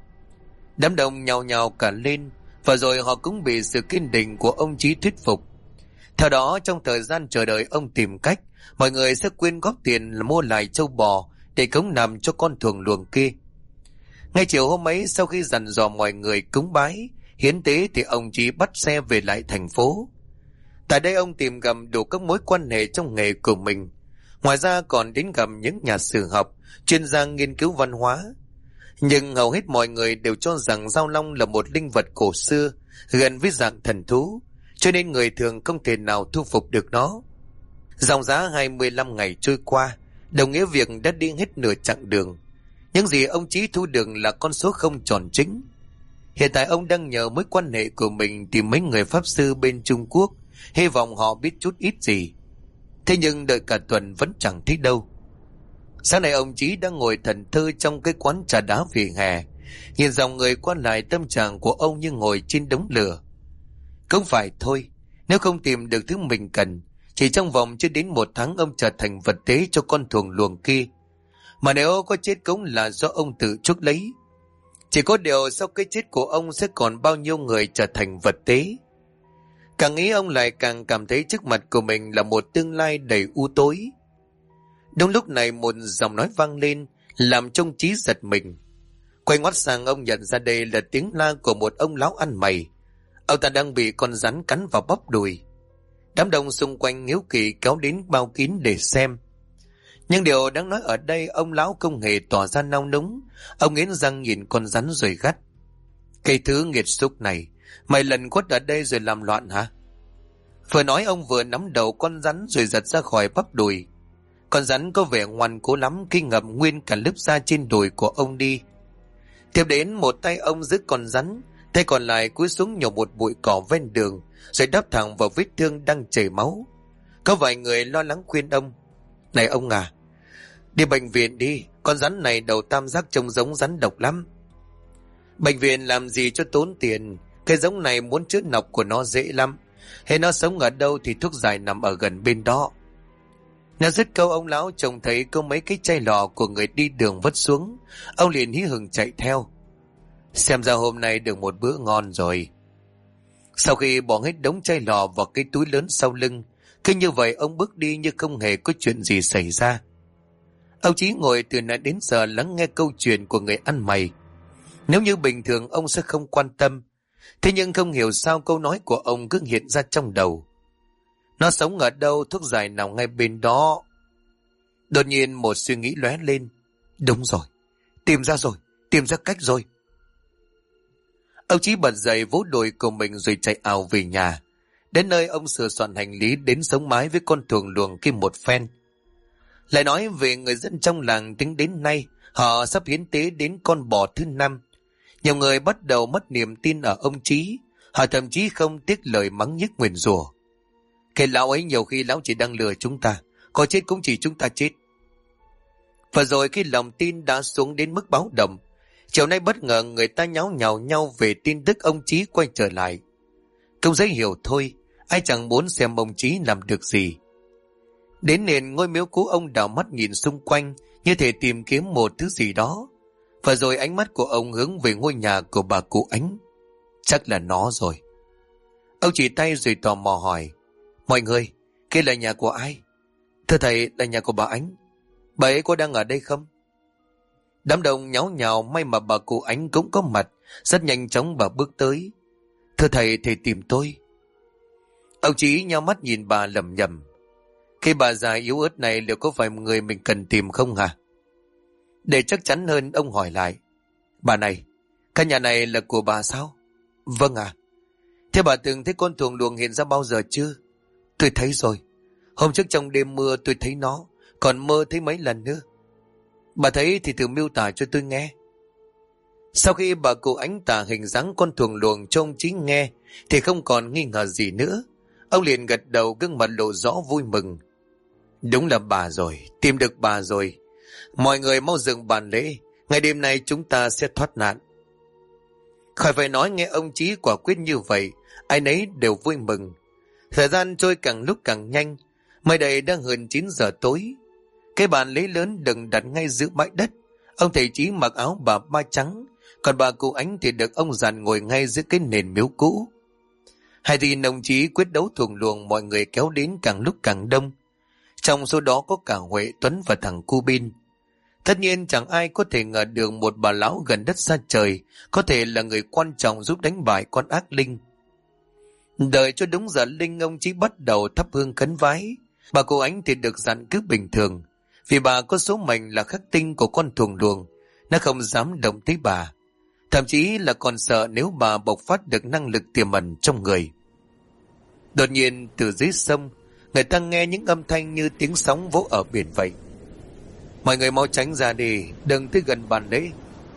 Speaker 1: Đám đông nhào nhào cả lên, và rồi họ cũng bị sự kiên định của ông Chí thuyết phục. Theo đó, trong thời gian chờ đợi ông tìm cách, mọi người sẽ quyên góp tiền mua lại châu bò để cống nằm cho con thuồng luồng kia. Ngay chiều hôm ấy, sau khi dặn dò mọi người cúng bái, hiến tế, thì ông Chí bắt xe về lại thành phố. Tại đây ông tìm gặp đủ các mối quan hệ trong nghề của mình. Ngoài ra còn đến gặp những nhà sử học, chuyên gia nghiên cứu văn hóa. Nhưng hầu hết mọi người đều cho rằng Dao Long là một linh vật cổ xưa, gần với dạng thần thú, cho nên người thường không thể nào thu phục được nó. Dòng giá 25 ngày trôi qua, đồng nghĩa việc đã đi hết nửa chặng đường. Những gì ông Chí thu được là con số không tròn chính. Hiện tại ông đang nhờ mối quan hệ của mình tìm mấy người pháp sư bên Trung Quốc, hy vọng họ biết chút ít gì. Thế nhưng đợi cả tuần vẫn chẳng thấy đâu. Sáng nay ông Chí đang ngồi thẫn thờ trong cái quán trà đá vỉa hè, nhìn dòng người qua lại, tâm trạng của ông như ngồi trên đống lửa. Không phải thôi, nếu không tìm được thứ mình cần, chỉ trong vòng chưa đến 1 tháng ông trở thành vật tế cho con thuồng luồng kia. Mà nếu có chết cũng là do ông tự chuốc lấy. Chỉ có điều sau cái chết của ông sẽ còn bao nhiêu người trở thành vật tế. Càng nghĩ ông lại càng cảm thấy trước mặt của mình là một tương lai đầy u tối. Đúng lúc này một giọng nói vang lên, làm cho ông Chí giật mình. Quay ngoắt sang, ông nhận ra đây là tiếng la của một ông lão ăn mày. Ông ta đang bị con rắn cắn vào bắp đùi. Đám đông xung quanh hiếu kỳ kéo đến bao kín để xem. Nhưng điều đáng nói ở đây, ông lão không hề tỏ ra nao núng. Ông nghiến răng nhìn con rắn rồi gắt: Cái thứ nghiệt xúc này, mày lần quất ở đây rồi làm loạn hả? Vừa nói ông vừa nắm đầu con rắn rồi giật ra khỏi bắp đùi. Con rắn có vẻ ngoan cố lắm khi ngậm nguyên cả lớp da trên đùi của ông đi. Tiếp đến một tay ông giữ con rắn, tay còn lại cúi xuống nhổ một bụi cỏ ven đường, rồi đắp thẳng vào vết thương đang chảy máu. Có vài người lo lắng khuyên ông: "Này ông à, đi bệnh viện đi, con rắn này đầu tam giác trông giống rắn độc lắm." "Bệnh viện làm gì cho tốn tiền, cái giống này muốn chữa nọc của nó dễ lắm. Hay nó sống ở đâu thì thuốc giải nằm ở gần bên đó." Nói dứt câu, ông lão trông thấy có mấy cái chai lọ của người đi đường vứt xuống, ông liền hí hửng chạy theo. Xem ra hôm nay được một bữa ngon rồi. Sau khi bỏ hết đống chai lọ vào cái túi lớn sau lưng, cứ như vậy ông bước đi như không hề có chuyện gì xảy ra. Ông Chí ngồi từ nãy đến giờ lắng nghe câu chuyện của người ăn mày. Nếu như bình thường ông sẽ không quan tâm, thế nhưng không hiểu sao câu nói của ông cứ hiện ra trong đầu. Nó sống ở đâu, thuốc giải nào ngay bên đó. Đột nhiên một suy nghĩ lóe lên. Đúng rồi, tìm ra rồi, tìm ra cách rồi. Ông Chí bật dậy vỗ đùi của mình rồi chạy ào về nhà. Đến nơi ông sửa soạn hành lý đến sống mái với con thuồng luồng kia một phen. Lại nói về người dân trong làng, tính đến nay họ sắp hiến tế đến con bò thứ 5. Nhiều người bắt đầu mất niềm tin ở ông Chí. Họ thậm chí không tiếc lời mắng nhiếc nguyền rủa. Cái lão ấy nhiều khi lão chỉ đang lừa chúng ta, có chết cũng chỉ chúng ta chết. Và rồi khi lòng tin đã xuống đến mức báo động, chiều nay bất ngờ người ta nháo nhào nhau về tin tức ông Chí quay trở lại. Không dễ hiểu thôi, ai chẳng muốn xem ông Chí làm được gì. Đến nền ngôi miếu cũ, ông đảo mắt nhìn xung quanh như thể tìm kiếm một thứ gì đó. Và rồi ánh mắt của ông hướng về ngôi nhà của bà cụ Ánh. Chắc là nó rồi. Ông chỉ tay rồi tò mò hỏi: "Mọi người, kia là nhà của ai?" "Thưa thầy, là nhà của bà Ánh. Bà ấy có đang ở đây không?" Đám đông nháo nhào, may mà bà cụ Ánh cũng có mặt. Rất nhanh chóng bà bước tới. "Thưa thầy, thầy tìm tôi." Ông Chí nhao mắt nhìn bà lẩm nhẩm: "Cái bà già yếu ớt này liệu có phải người mình cần tìm không hả?" Để chắc chắn hơn, ông hỏi lại: "Bà này, căn nhà này là của bà sao?" "Vâng ạ." "Thế bà từng thấy con thuồng luồng hiện ra bao giờ chưa?" "Tôi thấy rồi. Hôm trước trong đêm mưa tôi thấy nó, còn mơ thấy mấy lần nữa." "Bà thấy thì thử miêu tả cho tôi nghe." Sau khi bà cụ Ánh tả hình dáng con thuồng luồng cho ông Chí nghe thì không còn nghi ngờ gì nữa. Ông liền gật đầu, gương mặt lộ rõ vui mừng. "Đúng là bà rồi, tìm được bà rồi. Mọi người mau dựng bàn lễ, ngày đêm nay chúng ta sẽ thoát nạn." Khỏi phải nói, nghe ông Chí quả quyết như vậy, ai nấy đều vui mừng. Thời gian trôi càng lúc càng nhanh, mới đây đã hơn 9 giờ tối. Cái bàn lễ lớn đừng đặt ngay giữa bãi đất. Ông thầy Chí mặc áo bà ba trắng, còn bà cụ Ánh thì được ông dàn ngồi ngay giữa cái nền miếu cũ. Hai thì đồng chí quyết đấu thuồng luồng, mọi người kéo đến càng lúc càng đông. Trong số đó có cả Huệ, Tuấn và thằng Cu Bin. Tất nhiên chẳng ai có thể ngờ được một bà lão gần đất xa trời có thể là người quan trọng giúp đánh bại con ác linh. Đợi cho đúng giờ linh, ông Chí bắt đầu thắp hương khấn vái. Bà cụ Ánh thì được dặn cứ bình thường, vì bà có số mệnh là khắc tinh của con thuồng luồng, nó không dám động tới bà, thậm chí là còn sợ nếu bà bộc phát được năng lực tiềm ẩn trong người. Đột nhiên từ dưới sông, người ta nghe những âm thanh như tiếng sóng vỗ ở biển vậy. "Mọi người mau tránh ra đi, đừng tới gần bàn lễ."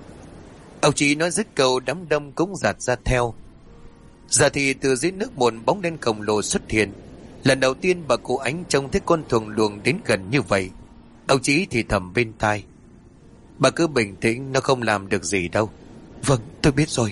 Speaker 1: Ông Chí nói dứt câu, đám đông cũng dạt ra theo. Giờ thì từ dưới nước một bóng đen khổng lồ xuất hiện. Lần đầu tiên bà cụ Ánh trông thấy con thuồng luồng đến gần như vậy. Ông Chí thì thầm bên tai: "Bà cứ bình tĩnh, nó không làm được gì đâu." "Vâng, tôi biết rồi."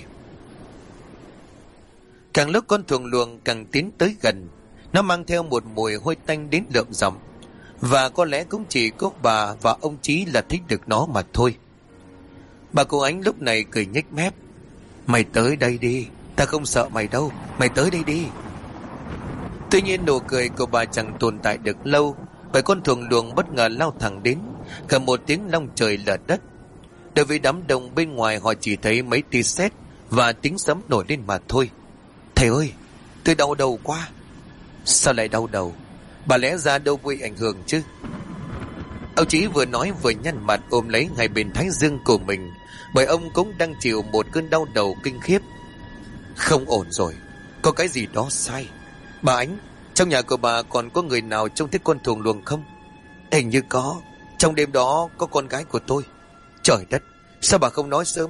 Speaker 1: Càng lúc con thuồng luồng càng tiến tới gần. Nó mang theo một mùi hôi tanh đến lợm giọng, và có lẽ cũng chỉ có bà và ông Chí là thích được nó mà thôi. Bà cụ Ánh lúc này cười nhếch mép: "Mày tới đây đi, ta không sợ mày đâu, mày tới đây đi." Tuy nhiên nụ cười của bà chẳng tồn tại được lâu, bởi con thuồng luồng bất ngờ lao thẳng đến, cả một tiếng long trời lở đất. Đối với đám đông bên ngoài, họ chỉ thấy mấy tia sét và tiếng sấm nổi lên mà thôi. "Thầy ơi, tôi đau đầu quá." "Sao lại đau đầu? Bà lẽ ra đâu bị ảnh hưởng chứ?" Ông Chí vừa nói vừa nhăn mặt ôm lấy hai bên thái dương của mình, bởi ông cũng đang chịu một cơn đau đầu kinh khiếp. Không ổn rồi, có cái gì đó sai. "Bà Ánh, trong nhà của bà còn có người nào trông thấy con thuồng luồng không?" "Hình như có, trong đêm đó có con gái của tôi." "Trời đất, sao bà không nói sớm?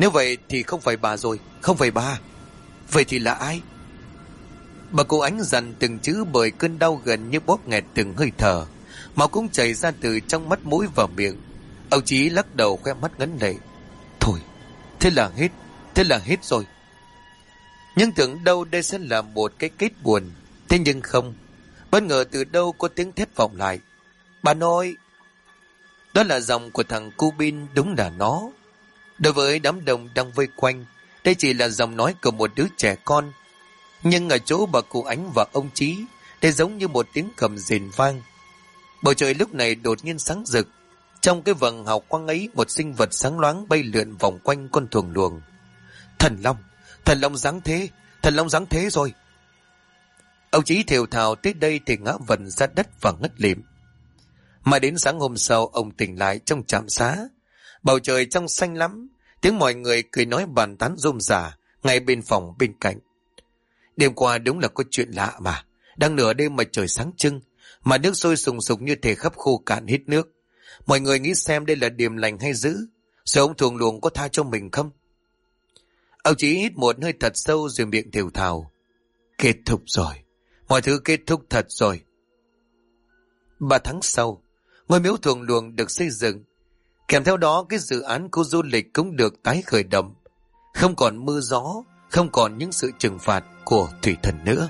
Speaker 1: Nếu vậy thì không phải bà rồi, không phải bà. Vậy thì là ai? Bà cụ Ánh dằn từng chữ bởi cơn đau gần như bóp nghẹt từng hơi thở. Máu cũng chảy ra từ trong mắt mũi vào miệng. Ông Chí lắc đầu khoe mắt ngấn lệ. Thôi, thế là hết rồi. Nhưng tưởng đâu đây sẽ là một cái kết buồn. Thế nhưng không. Bất ngờ từ đâu có tiếng thét vọng lại. Bà nội! Đó là giọng của thằng Cu Bin, đúng là nó. Đối với đám đông đang vây quanh, đây chỉ là giọng nói của một đứa trẻ con. Nhưng ở chỗ bà cụ Ánh và ông Chí, đây giống như một tiếng cầm rền vang. Bầu trời lúc này đột nhiên sáng rực. Trong cái vầng hào quang ấy, một sinh vật sáng loáng bay lượn vòng quanh con thuồng luồng. Thần Long giáng thế rồi. Ông Chí thều thào tới đây thì ngã vần ra đất và ngất lịm. Mà đến sáng hôm sau, ông tỉnh lại trong trạm xá. Bầu trời trong xanh lắm, tiếng mọi người cười nói bàn tán rôm rả ngay bên phòng bên cạnh. Đêm qua đúng là có chuyện lạ mà. Đang nửa đêm mà trời sáng trưng, mà nước sôi sùng sục như thể khắp khô cạn hết nước. Mọi người nghĩ xem đây là điềm lành hay dữ. Rồi ông thuồng luồng có tha cho mình không? Ông chỉ hít một hơi thật sâu rồi miệng thều thào. Kết thúc rồi. Mọi thứ kết thúc thật rồi. 3 tháng sau, ngôi miếu thuồng luồng được xây dựng. Kèm theo đó cái dự án khu du lịch cũng được tái khởi động. Không còn mưa gió, không còn những sự trừng phạt của thủy thần nữa.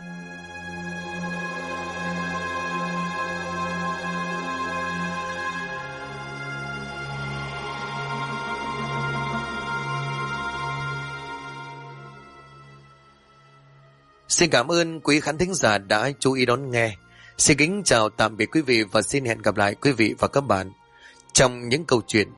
Speaker 1: Xin cảm ơn quý khán thính giả đã chú ý đón nghe. Xin kính chào tạm biệt quý vị và xin hẹn gặp lại quý vị và các bạn trong những câu chuyện